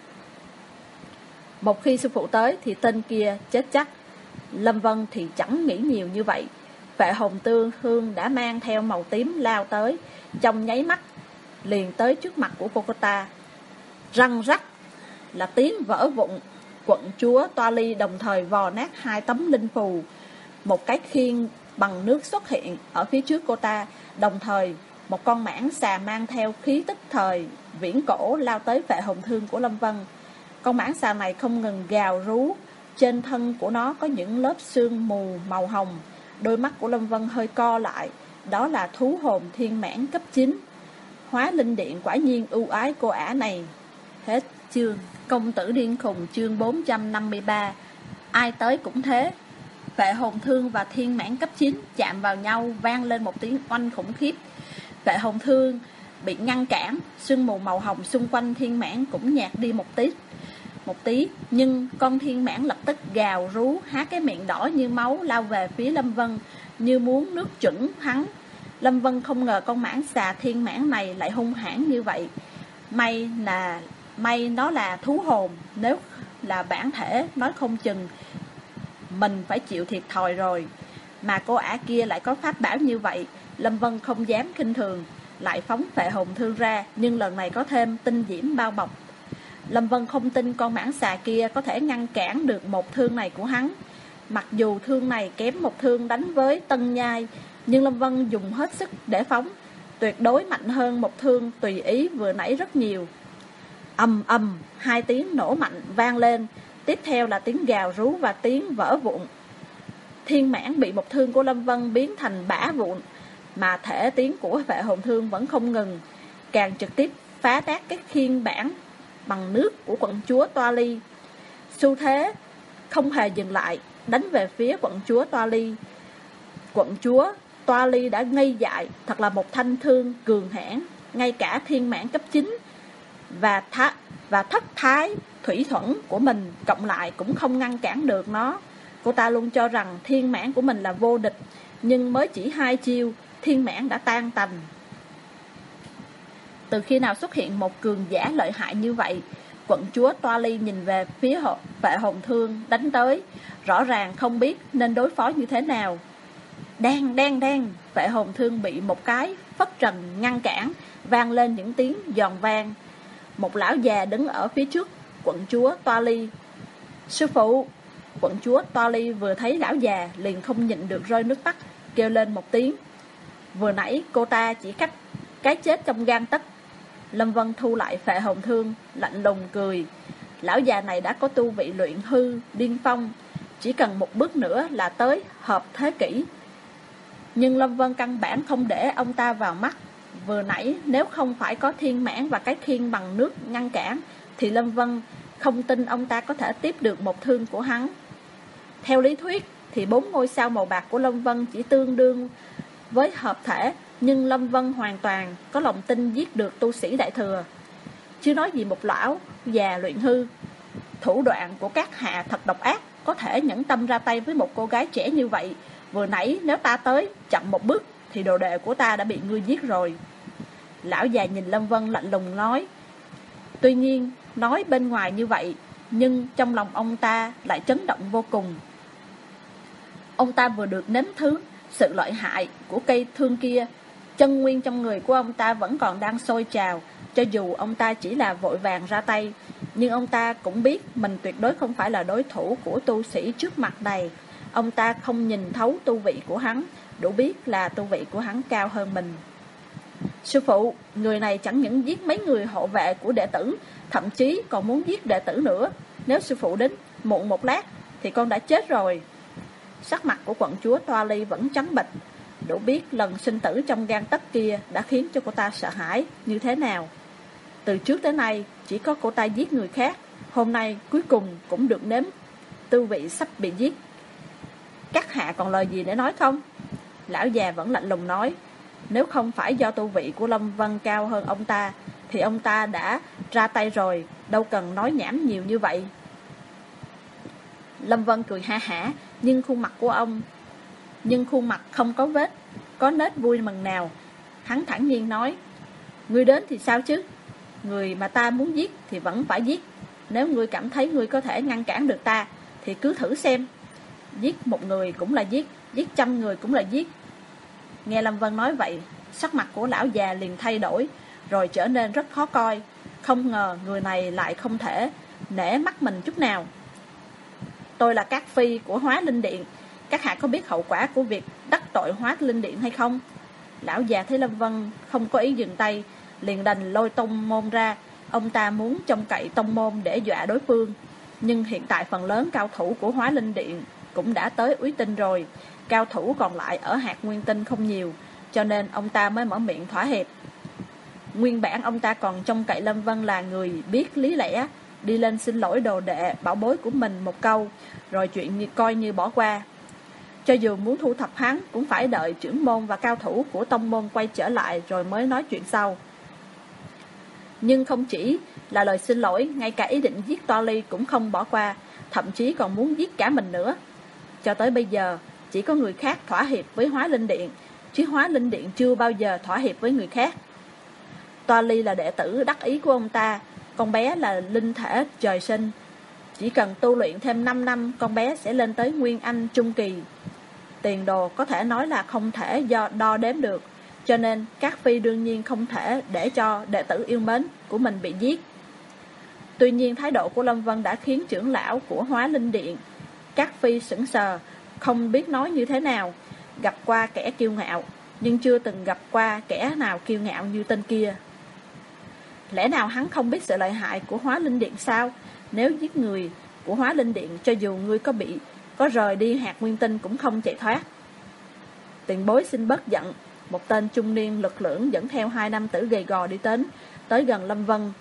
Một khi sư phụ tới thì tên kia chết chắc. Lâm Vân thì chẳng nghĩ nhiều như vậy. Phệ hồn tương hương đã mang theo màu tím lao tới, trong nháy mắt liền tới trước mặt của cô, cô ta. Răng rắc là tiếng vỡ vụn. Quận chúa Toa Ly đồng thời vò nát hai tấm linh phù. Một cái khiên bằng nước xuất hiện ở phía trước cô ta, đồng thời một con mãng xà mang theo khí tức thời viễn cổ lao tới phệ hồn thương của Lâm Vân. Con mãng xà này không ngừng gào rú, trên thân của nó có những lớp sương mù màu hồng. Đôi mắt của Lâm Vân hơi co lại, đó là thú hồn thiên mãng cấp chín. Hóa Linh Điện quả nhiên ưu ái cô ả này. Hết chương. Công tử điên khùng chương bốn trăm năm mươi ba. Ai tới cũng thế. Phệ hồn thương và thiên mãng cấp chín chạm vào nhau, vang lên một tiếng oanh khủng khiếp. Phệ hồn thương bị ngăn cản, sương mù màu hồng xung quanh thiên mãng cũng nhạt đi một tí. Một một tí, nhưng con thiên mãn lập tức gào rú, há cái miệng đỏ như máu lao về phía Lâm Vân, như muốn nuốt chửng hắn. Lâm Vân không ngờ con mãng xà thiên mãn này lại hung hãn như vậy. May là may nó là thú hồn, nếu là bản thể nói không chừng mình phải chịu thiệt thòi rồi. Mà cô ả kia lại có pháp bảo như vậy, Lâm Vân không dám khinh thường, lại phóng phệ hồn thương ra, nhưng lần này có thêm tinh diễm bao bọc. Lâm Vân không tin con mãng xà kia có thể ngăn cản được một thương này của hắn. Mặc dù thương này kém một thương đánh với Tân Nhai, nhưng Lâm Vân dùng hết sức để phóng, tuyệt đối mạnh hơn một thương tùy ý vừa nãy rất nhiều. Ầm ầm, hai tiếng nổ mạnh vang lên, tiếp theo là tiếng gào rú và tiếng vỡ vụn. Thiên mãn bị một thương của Lâm Vân biến thành bã vụn, mà thể tiếng của vệ hồn thương vẫn không ngừng, càng trực tiếp phá nát cái khiên bản bằng nước của quận chúa Toa Ly. Xu thế không hề dừng lại, đánh về phía quận chúa Toa Ly. Quận chúa Toa Ly đã ngây dại, thật là một thanh thương cường hãn, ngay cả thiên mãn cấp chín và, thá, và thất thái thủy thuẫn của mình cộng lại cũng không ngăn cản được nó. Cô ta luôn cho rằng thiên mãn của mình là vô địch, nhưng mới chỉ hai chiêu, thiên mãn đã tan tành. Từ khi nào xuất hiện một cường giả lợi hại như vậy? Quận chúa Toa Ly nhìn về phía vệ hồn thương đánh tới, rõ ràng không biết nên đối phó như thế nào. Đan đan đan, vệ hồn thương bị một cái phất trần ngăn cản, vang lên những tiếng giòn vang. Một lão già đứng ở phía trước quận chúa Toa Ly. Sư phụ! Quận chúa Toa Ly vừa thấy lão già liền không nhịn được rơi nước mắt, kêu lên một tiếng. Vừa nãy cô ta chỉ cách cái chết trong gang tấc. Lâm Vân thu lại phệ hồn thương, lạnh lùng cười. Lão già này đã có tu vị luyện hư điên phong, chỉ cần một bước nữa là tới hợp thế kỷ. Nhưng Lâm Vân căn bản không để ông ta vào mắt. Vừa nãy nếu không phải có thiên mãn và cái khiên bằng nước ngăn cản, thì Lâm Vân không tin ông ta có thể tiếp được một thương của hắn. Theo lý thuyết thì bốn ngôi sao màu bạc của Lâm Vân chỉ tương đương với hợp thể, nhưng Lâm Vân hoàn toàn có lòng tin giết được tu sĩ đại thừa. Chứ nói gì một lão già luyện hư. Thủ đoạn của các hạ thật độc ác, có thể nhẫn tâm ra tay với một cô gái trẻ như vậy. Vừa nãy nếu ta tới chậm một bước thì đồ đệ của ta đã bị ngươi giết rồi. Lão già nhìn Lâm Vân lạnh lùng nói. Tuy nhiên nói bên ngoài như vậy, nhưng trong lòng ông ta lại chấn động vô cùng. Ông ta vừa được nếm thứ sự lợi hại của cây thương kia, chân nguyên trong người của ông ta vẫn còn đang sôi trào. Cho dù ông ta chỉ là vội vàng ra tay, nhưng ông ta cũng biết mình tuyệt đối không phải là đối thủ của tu sĩ trước mặt này. Ông ta không nhìn thấu tu vị của hắn, đủ biết là tu vị của hắn cao hơn mình. Sư phụ, người này chẳng những giết mấy người hộ vệ của đệ tử, thậm chí còn muốn giết đệ tử nữa. Nếu sư phụ đến muộn một lát thì con đã chết rồi. Sắc mặt của quận chúa Toa Ly vẫn trắng bệch, đủ biết lần sinh tử trong gang tấc kia đã khiến cho cô ta sợ hãi như thế nào. Từ trước tới nay chỉ có cô ta giết người khác, hôm nay cuối cùng cũng được nếm tư vị sắp bị giết. Các hạ còn lời gì để nói không? Lão già vẫn lạnh lùng nói. Nếu không phải do tu vị của Lâm Vân cao hơn ông ta, thì ông ta đã ra tay rồi, đâu cần nói nhảm nhiều như vậy. Lâm Vân cười ha hả, nhưng khuôn mặt của ông Nhưng khuôn mặt không có vết Có nết vui mừng nào. Hắn thản nhiên nói. Ngươi đến thì sao chứ? Người mà ta muốn giết thì vẫn phải giết. Nếu ngươi cảm thấy ngươi có thể ngăn cản được ta thì cứ thử xem. Giết một người cũng là giết, giết trăm người cũng là giết. Nghe Lâm Vân nói vậy, sắc mặt của lão già liền thay đổi, rồi trở nên rất khó coi. Không ngờ người này lại không thể nể mắt mình chút nào. Tôi là Cát Phi của Hóa Linh Điện, các hạ có biết hậu quả của việc đắc tội Hóa Linh Điện hay không? Lão già thấy Lâm Vân không có ý dừng tay, liền đành lôi tông môn ra. Ông ta muốn trông cậy tông môn để dọa đối phương. Nhưng hiện tại phần lớn cao thủ của Hóa Linh Điện cũng đã tới Úy Tinh rồi. Cao thủ còn lại ở hạt Nguyên Tinh không nhiều, cho nên ông ta mới mở miệng thỏa hiệp. Nguyên bản ông ta còn trông cậy Lâm Vân là người biết lý lẽ, đi lên xin lỗi đồ đệ bảo bối của mình một câu, rồi chuyện như coi như bỏ qua. Cho dù muốn thu thập hắn cũng phải đợi trưởng môn và cao thủ của tông môn quay trở lại rồi mới nói chuyện sau. Nhưng không chỉ là lời xin lỗi, ngay cả ý định giết Toa Ly cũng không bỏ qua, thậm chí còn muốn giết cả mình nữa. Cho tới bây giờ, chỉ có người khác thỏa hiệp với Hóa Linh Điện, chứ Hóa Linh Điện chưa bao giờ thỏa hiệp với người khác. Toa Ly là đệ tử đắc ý của ông ta, con bé là linh thể trời sinh. Chỉ cần tu luyện thêm năm năm, con bé sẽ lên tới Nguyên Anh Trung Kỳ. Tiền đồ có thể nói là không thể do đo đếm được, cho nên các phi đương nhiên không thể để cho đệ tử yêu mến của mình bị giết. Tuy nhiên thái độ của Lâm Vân đã khiến trưởng lão của Hóa Linh Điện các phi sững sờ, không biết nói như thế nào. Gặp qua kẻ kiêu ngạo, nhưng chưa từng gặp qua kẻ nào kiêu ngạo như tên kia. Lẽ nào hắn không biết sự lợi hại của Hóa Linh Điện sao? Nếu giết người của Hóa Linh Điện, cho dù ngươi có bị có rời đi hạt nguyên tinh cũng không chạy thoát. Tiền bối xin bớt giận. Một tên trung niên lực lưỡng dẫn theo hai nam tử gầy gò đi đến, tới gần Lâm Vân.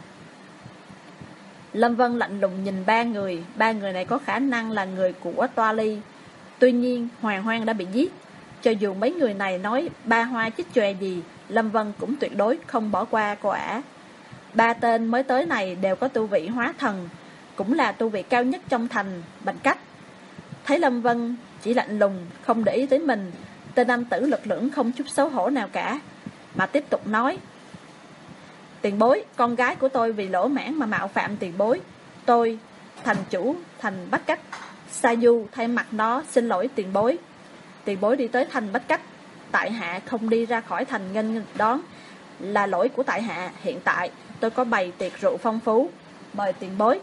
Lâm Vân lạnh lùng nhìn ba người, ba người này có khả năng là người của Toa Ly. Tuy nhiên, Hoàng Hoang đã bị giết. Cho dù mấy người này nói ba hoa chích chòe gì, Lâm Vân cũng tuyệt đối không bỏ qua cô ả. Ba tên mới tới này đều có tu vị hóa thần, cũng là tu vị cao nhất trong thành Bạch Cách. Thấy Lâm Vân chỉ lạnh lùng, không để ý tới mình, tên nam tử lực lưỡng không chút xấu hổ nào cả, mà tiếp tục nói: Tiền bối, con gái của tôi vì lỗ mãn mà mạo phạm tiền bối. Tôi, thành chủ thành Bách Cách Sa Du, thay mặt nó xin lỗi tiền bối. Tiền bối đi tới thành Bách Cách, tại hạ không đi ra khỏi thành nghênh đón, là lỗi của tại hạ. Hiện tại tôi có bày tiệc rượu phong phú, mời tiền bối.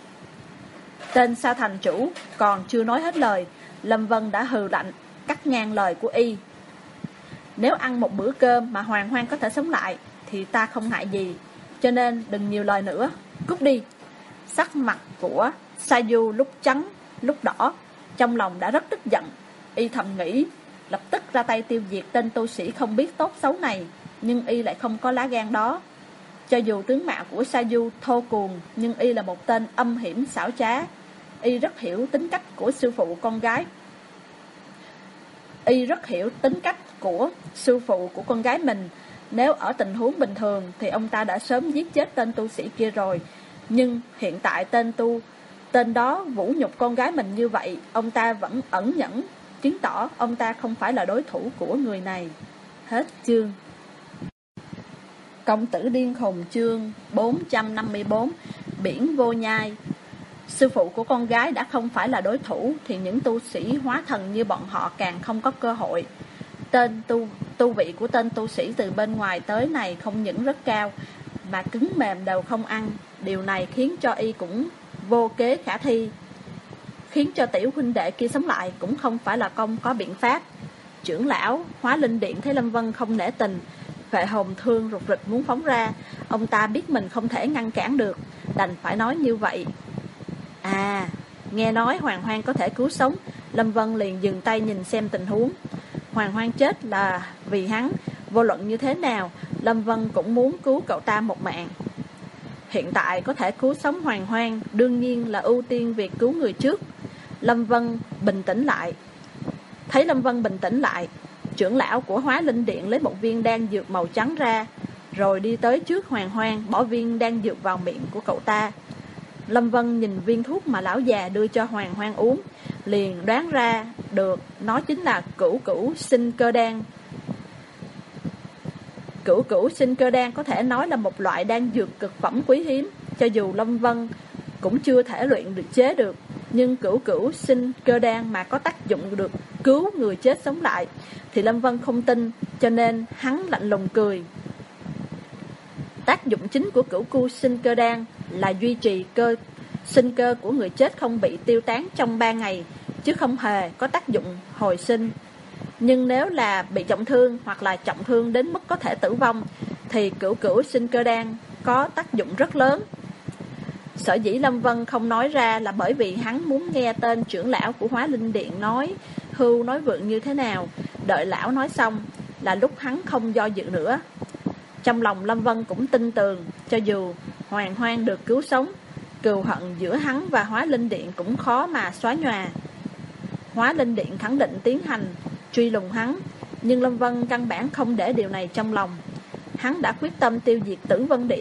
Tên Sa thành chủ còn chưa nói hết lời, Lâm Vân đã hừ lạnh cắt ngang lời của y. Nếu ăn một bữa cơm mà Hoàng Hoang có thể sống lại thì ta không ngại gì, cho nên đừng nhiều lời nữa, cút đi. Sắc mặt của Sa Du lúc trắng lúc đỏ, trong lòng đã rất tức giận. Y thầm nghĩ lập tức ra tay tiêu diệt tên tu sĩ không biết tốt xấu này, nhưng y lại không có lá gan đó. Cho dù tướng mạo của Sa Du thô cuồng, nhưng y là một tên âm hiểm xảo trá. Y rất hiểu tính cách của sư phụ con gái Y rất hiểu tính cách của sư phụ của con gái mình. Nếu ở tình huống bình thường thì ông ta đã sớm giết chết tên tu sĩ kia rồi. Nhưng hiện tại tên tu Tên đó vũ nhục con gái mình như vậy, ông ta vẫn ẩn nhẫn, chứng tỏ ông ta không phải là đối thủ của người này. Hết chương. Công tử điên khùng chương bốn trăm năm mươi tư. Biển vô nhai. Sư phụ của con gái đã không phải là đối thủ thì những tu sĩ hóa thần như bọn họ càng không có cơ hội. Tên tu, tu vị của tên tu sĩ từ bên ngoài tới này không những rất cao, mà cứng mềm đều không ăn. Điều này khiến cho y cũng vô kế khả thi. Khiến cho tiểu huynh đệ kia sống lại cũng không phải là không có biện pháp. Trưởng lão Hóa Linh Điện thấy Lâm Vân không nể tình, vệ hồn thương rụt rịch muốn phóng ra. Ông ta biết mình không thể ngăn cản được, đành phải nói như vậy. À, nghe nói Hoàng Hoang có thể cứu sống, Lâm Vân liền dừng tay nhìn xem tình huống. Hoàng Hoang chết là vì hắn, vô luận như thế nào Lâm Vân cũng muốn cứu cậu ta một mạng. Hiện tại có thể cứu sống Hoàng Hoang, đương nhiên là ưu tiên việc cứu người trước. Lâm Vân bình tĩnh lại. Thấy Lâm Vân bình tĩnh lại, trưởng lão của Hóa Linh Điện lấy một viên đan dược màu trắng ra, rồi đi tới trước Hoàng Hoang, bỏ viên đan dược vào miệng của cậu ta. Lâm Vân nhìn viên thuốc mà lão già đưa cho Hoàng Hoang uống, liền đoán ra được nó chính là cửu cửu sinh cơ đan. Cửu cửu sinh cơ đan có thể nói là một loại đan dược cực phẩm quý hiếm. Cho dù Lâm Vân cũng chưa thể luyện được chế được, nhưng cửu cửu sinh cơ đan mà có tác dụng được cứu người chết sống lại thì Lâm Vân không tin, cho nên hắn lạnh lùng cười. Tác dụng chính của cửu cửu sinh cơ đan là duy trì cơ sinh cơ của người chết không bị tiêu tán trong ba ngày, chứ không hề có tác dụng hồi sinh. Nhưng nếu là bị trọng thương hoặc là trọng thương đến mức có thể tử vong thì cửu cửu sinh cơ đan có tác dụng rất lớn. Sở dĩ Lâm Vân không nói ra là bởi vì hắn muốn nghe tên trưởng lão của Hóa Linh Điện nói hưu nói vượng như thế nào. Đợi lão nói xong là lúc hắn không do dự nữa. Trong lòng Lâm Vân cũng tin tưởng, cho dù Hoàng Hoang được cứu sống, cừu hận giữa hắn và Hóa Linh Điện cũng khó mà xóa nhòa. Hóa Linh Điện khẳng định tiến hành truy lùng hắn, nhưng Lâm Vân căn bản không để điều này trong lòng. Hắn đã quyết tâm tiêu diệt Tử Vân Điện.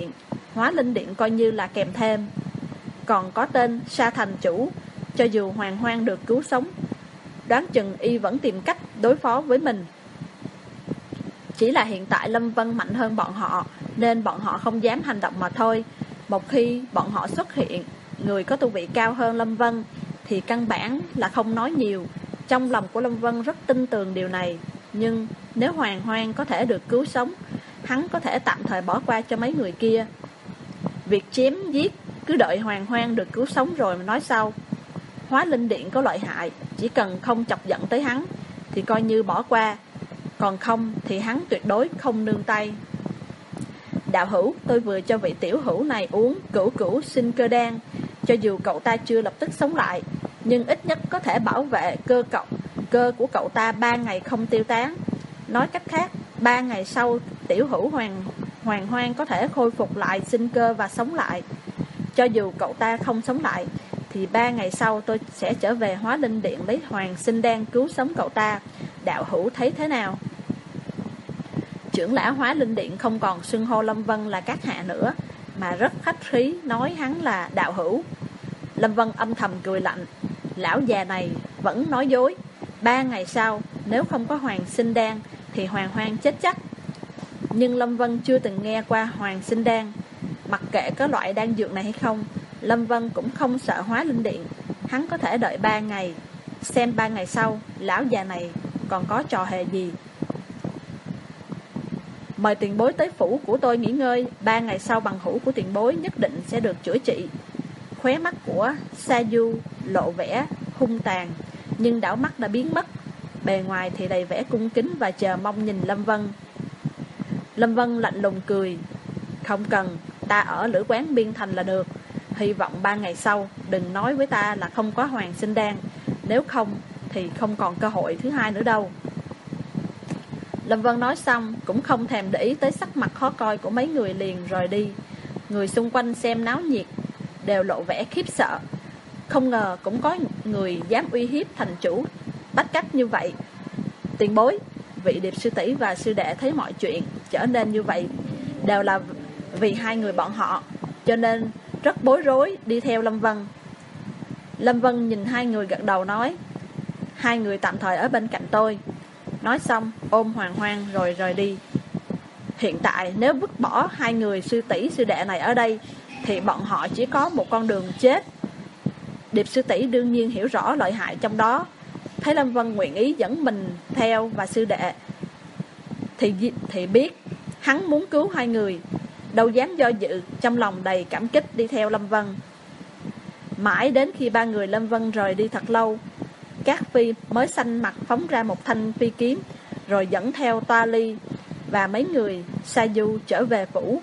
Hóa linh điện coi như là kèm thêm. Còn có tên Sa Thành Chủ, cho dù Hoàng Hoang được cứu sống, đoán chừng y vẫn tìm cách đối phó với mình. Chỉ là hiện tại Lâm Vân mạnh hơn bọn họ, nên bọn họ không dám hành động mà thôi. Một khi bọn họ xuất hiện người có tu vị cao hơn Lâm Vân thì căn bản là không nói nhiều. Trong lòng của Lâm Vân rất tin tưởng điều này. Nhưng nếu Hoàng Hoang có thể được cứu sống, hắn có thể tạm thời bỏ qua cho mấy người kia. Việc chém giết cứ đợi Hoàng Hoang được cứu sống rồi mà nói sau. Hóa linh điện có lợi hại, chỉ cần không chọc giận tới hắn thì coi như bỏ qua, còn không thì hắn tuyệt đối không nương tay. Đạo hữu, tôi vừa cho vị tiểu hữu này uống cửu cửu sinh cơ đan. Cho dù cậu ta chưa lập tức sống lại, nhưng ít nhất có thể bảo vệ cơ cậu cơ của cậu ta ba ngày không tiêu tán. Nói cách khác, ba ngày sau tiểu hữu Hoàng Hoàng Hoang có thể khôi phục lại sinh cơ và sống lại. Cho dù cậu ta không sống lại thì ba ngày sau tôi sẽ trở về Hóa Linh Điện lấy Hoàng Sinh Đan cứu sống cậu ta. Đạo hữu thấy thế nào? Trưởng lão Hóa Linh Điện không còn xưng hô Lâm Vân là các hạ nữa, mà rất khách khí nói hắn là đạo hữu. Lâm Vân âm thầm cười lạnh. Lão già này vẫn nói dối. Ba ngày sau nếu không có Hoàng Sinh Đan thì Hoàng Hoang chết chắc. Nhưng Lâm Vân chưa từng nghe qua Hoàng Sinh Đan. Mặc kệ có loại đan dược này hay không, Lâm Vân cũng không sợ Hóa Linh Điện. Hắn có thể đợi ba ngày, xem ba ngày sau lão già này còn có trò hề gì. Mời tiền bối tới phủ của tôi nghỉ ngơi. Ba ngày sau bằng hữu của tiền bối nhất định sẽ được chữa trị. Khóe mắt của Sa Du lộ vẻ hung tàn, nhưng đảo mắt đã biến mất. Bề ngoài thì đầy vẻ cung kính và chờ mong nhìn Lâm Vân. Lâm Vân lạnh lùng cười. Không cần, ta ở lữ quán Biên Thành là được. Hy vọng ba ngày sau đừng nói với ta là không có Hoàng Sinh Đan. Nếu không thì không còn cơ hội thứ hai nữa đâu. Lâm Vân nói xong cũng không thèm để ý tới sắc mặt khó coi của mấy người, liền rời đi. Người xung quanh xem náo nhiệt đều lộ vẻ khiếp sợ. Không ngờ cũng có người dám uy hiếp thành chủ bách cách như vậy. Tiền bối, vị Điệp sư tỷ và sư đệ thấy mọi chuyện trở nên như vậy đều là vì hai người bọn họ, cho nên rất bối rối đi theo Lâm Vân. Lâm Vân nhìn hai người gật đầu nói, hai người tạm thời ở bên cạnh tôi. Nói xong ôm Hoàng Hoang rồi rời đi. Hiện tại nếu vứt bỏ hai người sư tỷ sư đệ này ở đây thì bọn họ chỉ có một con đường chết. Điệp sư tỷ đương nhiên hiểu rõ lợi hại trong đó. Thấy Lâm Vân nguyện ý dẫn mình theo và sư đệ Thì, thì biết hắn muốn cứu hai người, đâu dám do dự, trong lòng đầy cảm kích đi theo Lâm Vân. Mãi đến khi ba người Lâm Vân rời đi thật lâu, Cát Phi mới xanh mặt phóng ra một thanh phi kiếm, rồi dẫn theo Toa Ly và mấy người Sa Du trở về phủ.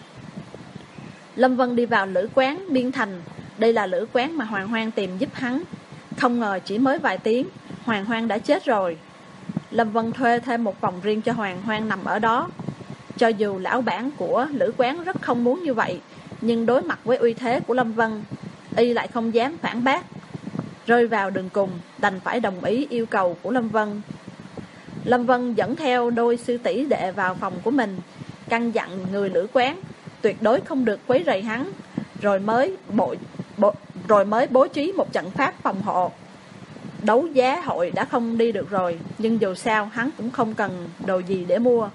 Lâm Vân đi vào lữ quán Biên Thành. Đây là lữ quán mà Hoàng Hoang tìm giúp hắn. Không ngờ chỉ mới vài tiếng Hoàng Hoang đã chết rồi. Lâm Vân thuê thêm một phòng riêng cho Hoàng Hoang nằm ở đó. Cho dù lão bản của lữ quán rất không muốn như vậy, nhưng đối mặt với uy thế của Lâm Vân, y lại không dám phản bác. Rơi vào đường cùng, đành phải đồng ý yêu cầu của Lâm Vân. Lâm Vân dẫn theo đôi sư tỷ đệ vào phòng của mình, căn dặn người lữ quán tuyệt đối không được quấy rầy hắn, rồi mới bộ, bộ, rồi mới bố trí một trận pháp phòng hộ. Đấu giá hội đã không đi được rồi, nhưng dù sao hắn cũng không cần đồ gì để mua.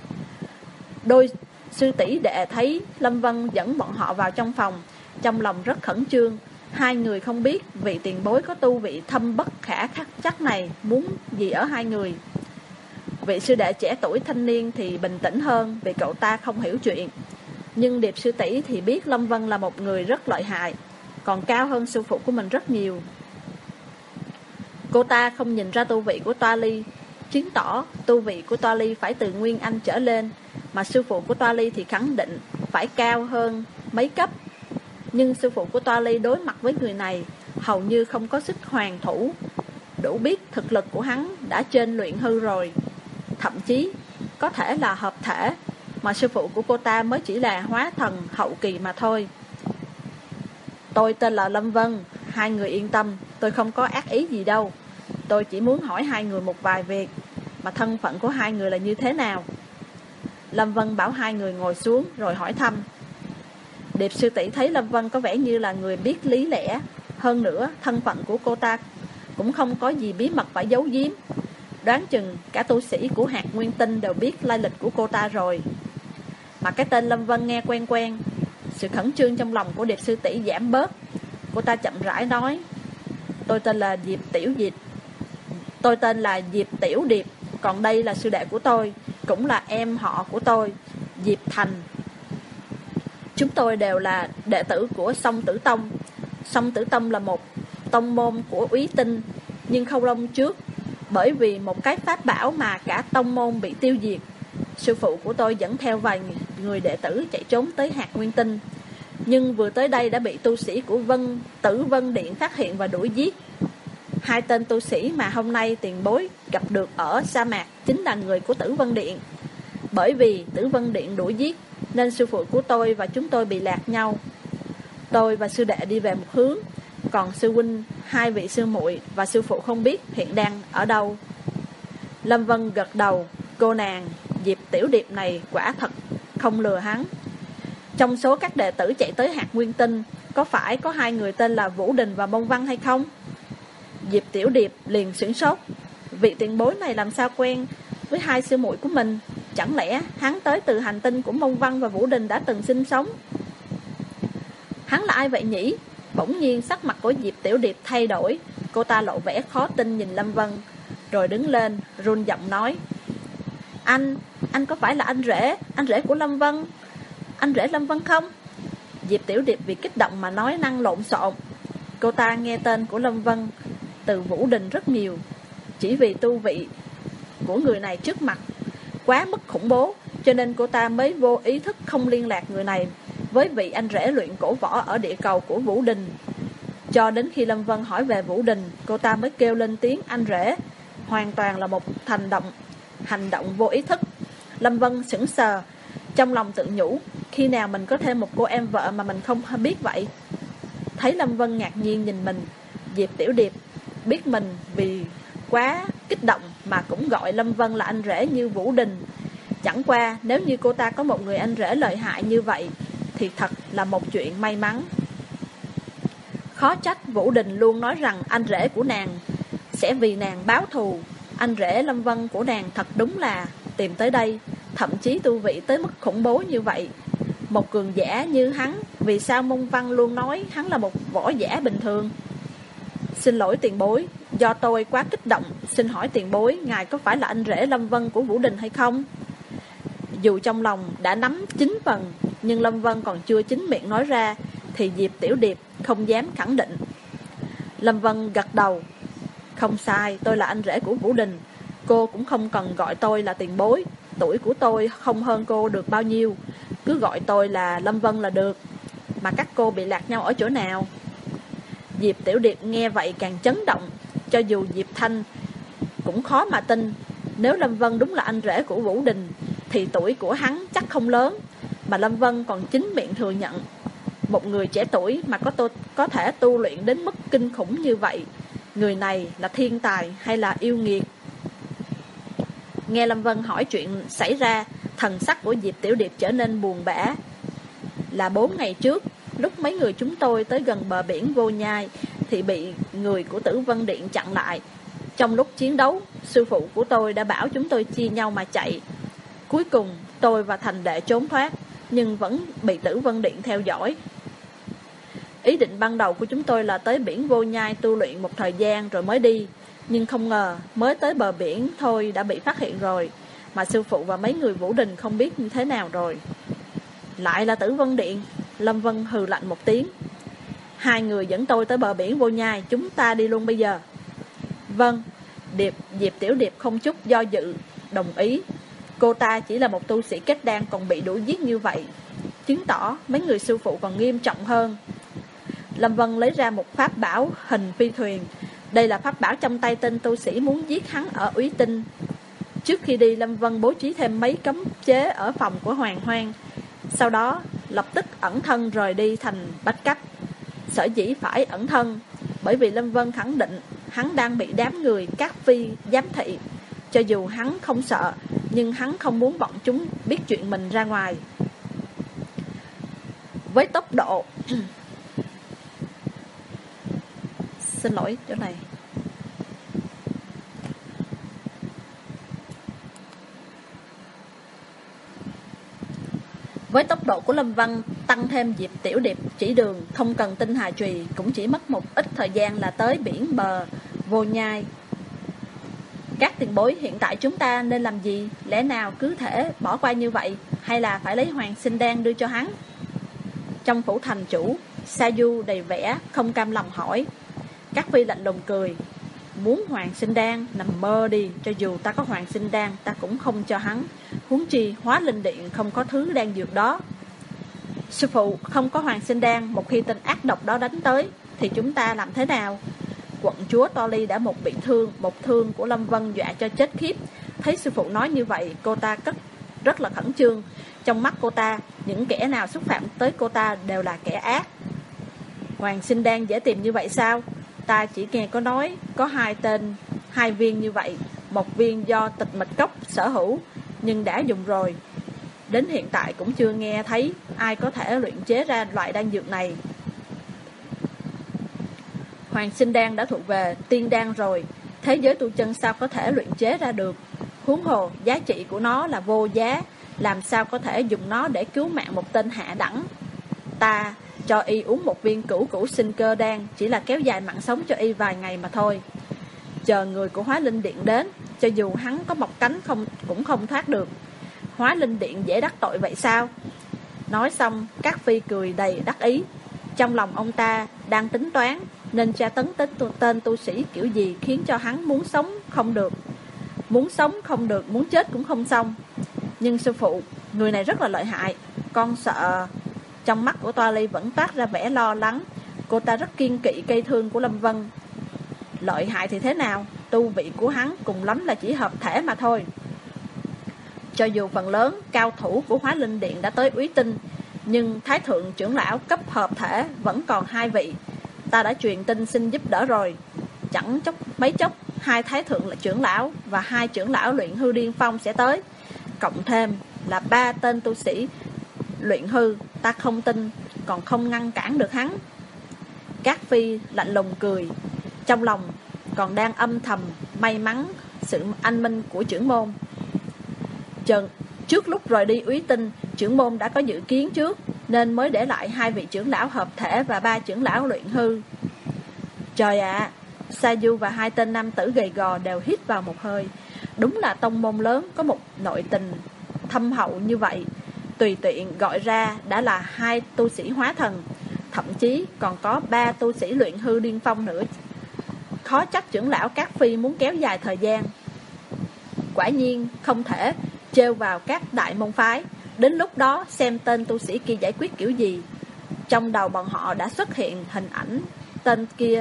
Đôi sư tỷ đệ thấy Lâm Vân dẫn bọn họ vào trong phòng, trong lòng rất khẩn trương. Hai người không biết vị tiền bối có tu vị thâm bất khả khắc chắc này muốn gì ở hai người. Vị sư đệ trẻ tuổi thanh niên thì bình tĩnh hơn vì cậu ta không hiểu chuyện. Nhưng Điệp sư tỷ thì biết Lâm Vân là một người rất lợi hại, còn cao hơn sư phụ của mình rất nhiều. Cô ta không nhìn ra tu vị của Toa Ly, chứng tỏ tu vị của Toa Ly phải từ Nguyên Anh trở lên, mà sư phụ của Toa Ly thì khẳng định phải cao hơn mấy cấp. Nhưng sư phụ của Toa Ly đối mặt với người này hầu như không có sức hoàn thủ, đủ biết thực lực của hắn đã trên luyện hư rồi, thậm chí có thể là hợp thể, mà sư phụ của cô ta mới chỉ là hóa thần hậu kỳ mà thôi. Tôi tên là Lâm Vân, hai người yên tâm, tôi không có ác ý gì đâu. Tôi chỉ muốn hỏi hai người một vài việc, mà thân phận của hai người là như thế nào. Lâm Vân bảo hai người ngồi xuống rồi hỏi thăm. Điệp sư tỷ thấy Lâm Vân có vẻ như là người biết lý lẽ. Hơn nữa, thân phận của cô ta cũng không có gì bí mật phải giấu giếm. Đoán chừng cả tu sĩ của hạt Nguyên Tinh đều biết lai lịch của cô ta rồi. Mà cái tên Lâm Vân nghe quen quen. Sự khẩn trương trong lòng của Điệp sư tỷ giảm bớt. Cô ta chậm rãi nói: Tôi tên là Diệp Tiểu Diệp. Tôi tên là Diệp Tiểu Điệp. Còn đây là sư đệ của tôi, cũng là em họ của tôi, Diệp Thành. Chúng tôi đều là đệ tử của Song Tử Tông. Song Tử Tông là một tông môn của Úy Tinh. Nhưng không lâu trước, bởi vì một cái pháp bảo mà cả tông môn bị tiêu diệt, sư phụ của tôi dẫn theo vài người đệ tử chạy trốn tới hạt Nguyên Tinh. Nhưng vừa tới đây đã bị tu sĩ của Vân Tử Vân Điện phát hiện và đuổi giết. Hai tên tu sĩ mà hôm nay tiền bối gặp được ở sa mạc chính là người của Tử Vân Điện. Bởi vì Tử Vân Điện đuổi giết nên sư phụ của tôi và chúng tôi bị lạc nhau. Tôi và sư đệ đi về một hướng, còn sư huynh, hai vị sư muội và sư phụ không biết hiện đang ở đâu. Lâm Vân gật đầu. Cô nàng Diệp Tiểu Điệp này quả thật không lừa hắn. Trong số các đệ tử chạy tới hạt Nguyên Tinh, có phải có hai người tên là Vũ Đình và Mông Văn hay không? Diệp Tiểu Điệp liền sửng sốt. Vị tiền bối này làm sao quen với hai sư muội của mình? Chẳng lẽ hắn tới từ hành tinh của Mông Văn và Vũ Đình đã từng sinh sống? Hắn là ai vậy nhỉ? Bỗng nhiên sắc mặt của Diệp Tiểu Điệp thay đổi. Cô ta lộ vẻ khó tin nhìn Lâm Vân, rồi đứng lên run giọng nói: Anh, anh có phải là anh rể, anh rể của Lâm Vân? Anh rể Lâm Vân không? Diệp Tiểu Điệp vì kích động mà nói năng lộn xộn. Cô ta nghe tên của Lâm Vân từ Vũ Đình rất nhiều. Chỉ vì tu vị của người này trước mặt quá mức khủng bố, cho nên cô ta mới vô ý thức không liên lạc người này với vị anh rể luyện cổ võ ở địa cầu của Vũ Đình. Cho đến khi Lâm Vân hỏi về Vũ Đình, cô ta mới kêu lên tiếng anh rể. Hoàn toàn là một hành động hành động vô ý thức. Lâm Vân sững sờ, trong lòng tự nhủ, khi nào mình có thêm một cô em vợ mà mình không biết vậy? Thấy Lâm Vân ngạc nhiên nhìn mình, Diệp Tiểu Điệp biết mình vì quá kích động mà cũng gọi Lâm Vân là anh rể như Vũ Đình. Chẳng qua nếu như cô ta có một người anh rể lợi hại như vậy thì thật là một chuyện may mắn. Khó trách Vũ Đình luôn nói rằng anh rể của nàng sẽ vì nàng báo thù. Anh rể Lâm Vân của nàng thật đúng là tìm tới đây, thậm chí tu vị tới mức khủng bố như vậy. Một cường giả như hắn, vì sao Mông Văn luôn nói hắn là một võ giả bình thường? Xin lỗi tiền bối, do tôi quá kích động. Xin hỏi tiền bối, ngài có phải là anh rể Lâm Vân của Vũ Đình hay không? Dù trong lòng đã nắm chín phần, nhưng Lâm Vân còn chưa chính miệng nói ra, thì Diệp Tiểu Điệp không dám khẳng định. Lâm Vân gật đầu. Không sai, tôi là anh rể của Vũ Đình. Cô cũng không cần gọi tôi là tiền bối. Tuổi của tôi không hơn cô được bao nhiêu, cứ gọi tôi là Lâm Vân là được. Mà các cô bị lạc nhau ở chỗ nào? Diệp Tiểu Điệp nghe vậy càng chấn động. Cho dù Diệp Thanh cũng khó mà tin. Nếu Lâm Vân đúng là anh rể của Vũ Đình thì tuổi của hắn chắc không lớn. Mà Lâm Vân còn chính miệng thừa nhận. Một người trẻ tuổi mà có, tô, có thể tu luyện đến mức kinh khủng như vậy, người này là thiên tài hay là yêu nghiệt? Nghe Lâm Vân hỏi chuyện xảy ra, thần sắc của Diệp Tiểu Điệp trở nên buồn bã. Là bốn ngày trước, lúc mấy người chúng tôi tới gần bờ biển Vô Nhai thì bị người của Tử Vân Điện chặn lại. Trong lúc chiến đấu, sư phụ của tôi đã bảo chúng tôi chia nhau mà chạy. Cuối cùng tôi và Thành Đệ trốn thoát, nhưng vẫn bị Tử Vân Điện theo dõi. Ý định ban đầu của chúng tôi là tới biển Vô Nhai tu luyện một thời gian rồi mới đi. Nhưng không ngờ mới tới bờ biển thôi đã bị phát hiện rồi. Mà sư phụ và mấy người Vũ Đình không biết như thế nào rồi. Lại là Tử Vân Điện. Lâm Vân hừ lạnh một tiếng. Hai người dẫn tôi tới bờ biển Vô Nhai, chúng ta đi luôn bây giờ. Vâng. Điệp, Diệp Tiểu Điệp không chút do dự đồng ý. Cô ta chỉ là một tu sĩ kết đan còn bị đuổi giết như vậy, chứng tỏ mấy người sư phụ còn nghiêm trọng hơn. Lâm Vân lấy ra một pháp bảo hình phi thuyền. Đây là pháp bảo trong tay tên tu sĩ muốn giết hắn ở Úy Tinh. Trước khi đi, Lâm Vân bố trí thêm mấy cấm chế ở phòng của Hoàng Hoang. Sau đó lập tức ẩn thân rời đi thành Bách Cách. Sở dĩ phải ẩn thân bởi vì Lâm Vân khẳng định hắn đang bị đám người Cát Phi giám thị. Cho dù hắn không sợ, nhưng hắn không muốn bọn chúng biết chuyện mình ra ngoài. Với tốc độ Xin lỗi chỗ này Với tốc độ của Lâm Vân, tăng thêm Diệp Tiểu Điệp chỉ đường, không cần tinh hà trùy, cũng chỉ mất một ít thời gian là tới biển bờ Vô Nhai. Các tiền bối, hiện tại chúng ta nên làm gì? Lẽ nào cứ thể bỏ qua như vậy, hay là phải lấy hoàng sinh đan đưa cho hắn? Trong phủ thành chủ, Sa Du đầy vẻ không cam lòng hỏi. Các phi lạnh lùng cười. Muốn hoàng sinh đan, nằm mơ đi. Cho dù ta có hoàng sinh đan, ta cũng không cho hắn. Huống chi Hóa Linh Điện không có thứ đan dược đó. Sư phụ, không có hoàng sinh đan, một khi tên ác độc đó đánh tới thì chúng ta làm thế nào? Quận chúa To Ly đã một bị thương, một thương của Lâm Vân dọa cho chết khiếp. Thấy sư phụ nói như vậy, cô ta cất rất là khẩn trương. Trong mắt cô ta, những kẻ nào xúc phạm tới cô ta đều là kẻ ác. Hoàng sinh đan dễ tìm như vậy sao? Ta chỉ nghe có nói có hai tên, hai viên như vậy. Một viên do Tịch Mịch Cốc sở hữu, nhưng đã dùng rồi. Đến hiện tại cũng chưa nghe thấy ai có thể luyện chế ra loại đan dược này. Hoàng sinh đan đã thuộc về tiên đan rồi, thế giới tu chân sao có thể luyện chế ra được? Huống hồ giá trị của nó là vô giá, làm sao có thể dùng nó để cứu mạng một tên hạ đẳng? Ta cho y uống một viên cửu cửu sinh cơ đan, chỉ là kéo dài mạng sống cho y vài ngày mà thôi. Chờ người của Hóa Linh Điện đến, cho dù hắn có mọc cánh không cũng không thoát được. Hóa Linh Điện dễ đắc tội vậy sao? Nói xong, Các Phi cười đầy đắc ý. Trong lòng ông ta đang tính toán nên tra tấn tên, tên tu sĩ kiểu gì khiến cho hắn muốn sống không được. Muốn sống không được, muốn chết cũng không xong. Nhưng sư phụ, người này rất là lợi hại, con sợ. Trong mắt của Toa Ly vẫn toát ra vẻ lo lắng. Cô ta rất kiên kỵ cây thương của Lâm Vân. Lợi hại thì thế nào? Tu vị của hắn cùng lắm là chỉ hợp thể mà thôi. Cho dù phần lớn cao thủ của Hóa Linh Điện đã tới Úy Tinh, nhưng Thái Thượng trưởng lão cấp hợp thể vẫn còn hai vị. Ta đã truyền tin xin giúp đỡ rồi. Chẳng chốc mấy chốc, hai Thái Thượng là trưởng lão và hai trưởng lão luyện hư điên phong sẽ tới. Cộng thêm là ba tên tu sĩ luyện hư, ta không tin còn không ngăn cản được hắn. Các Phi lạnh lùng cười, trong lòng còn đang âm thầm may mắn sự anh minh của trưởng môn. Chừng trước lúc rời đi Úy Tinh, trưởng môn đã có dự kiến trước nên mới để lại hai vị trưởng lão hợp thể và ba trưởng lão luyện hư. Trời ạ, à, Sa Du và hai tên nam tử gầy gò đều hít vào một hơi. Đúng là tông môn lớn có một nội tình thâm hậu như vậy, tùy tiện gọi ra đã là hai tu sĩ hóa thần, thậm chí còn có ba tu sĩ luyện hư điên phong nữa. Khó trách trưởng lão Các Phi muốn kéo dài thời gian. Quả nhiên không thể trêu vào các đại môn phái. Đến lúc đó xem tên tu sĩ kia giải quyết kiểu gì. Trong đầu bọn họ đã xuất hiện hình ảnh tên kia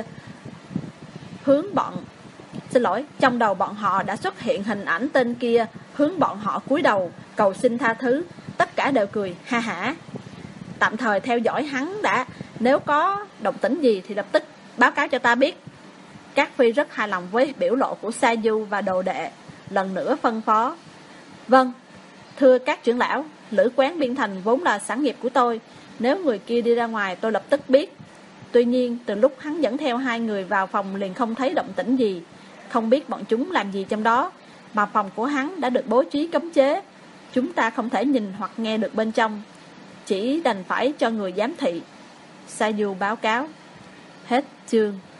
hướng bọn Xin lỗi Trong đầu bọn họ đã xuất hiện hình ảnh tên kia hướng bọn họ cúi đầu cầu xin tha thứ. Tất cả đều cười ha hả. Tạm thời theo dõi hắn đã, nếu có động tĩnh gì thì lập tức báo cáo cho ta biết. Các Phi rất hài lòng với biểu lộ của Sa Du và đồ đệ, lần nữa phân phó. Vâng, thưa các trưởng lão, lữ quán Biên Thành vốn là sản nghiệp của tôi. Nếu người kia đi ra ngoài tôi lập tức biết. Tuy nhiên từ lúc hắn dẫn theo hai người vào phòng liền không thấy động tĩnh gì. Không biết bọn chúng làm gì trong đó, mà phòng của hắn đã được bố trí cấm chế. Chúng ta không thể nhìn hoặc nghe được bên trong, chỉ đành phải cho người giám thị. Sa Du báo cáo. Hết chương.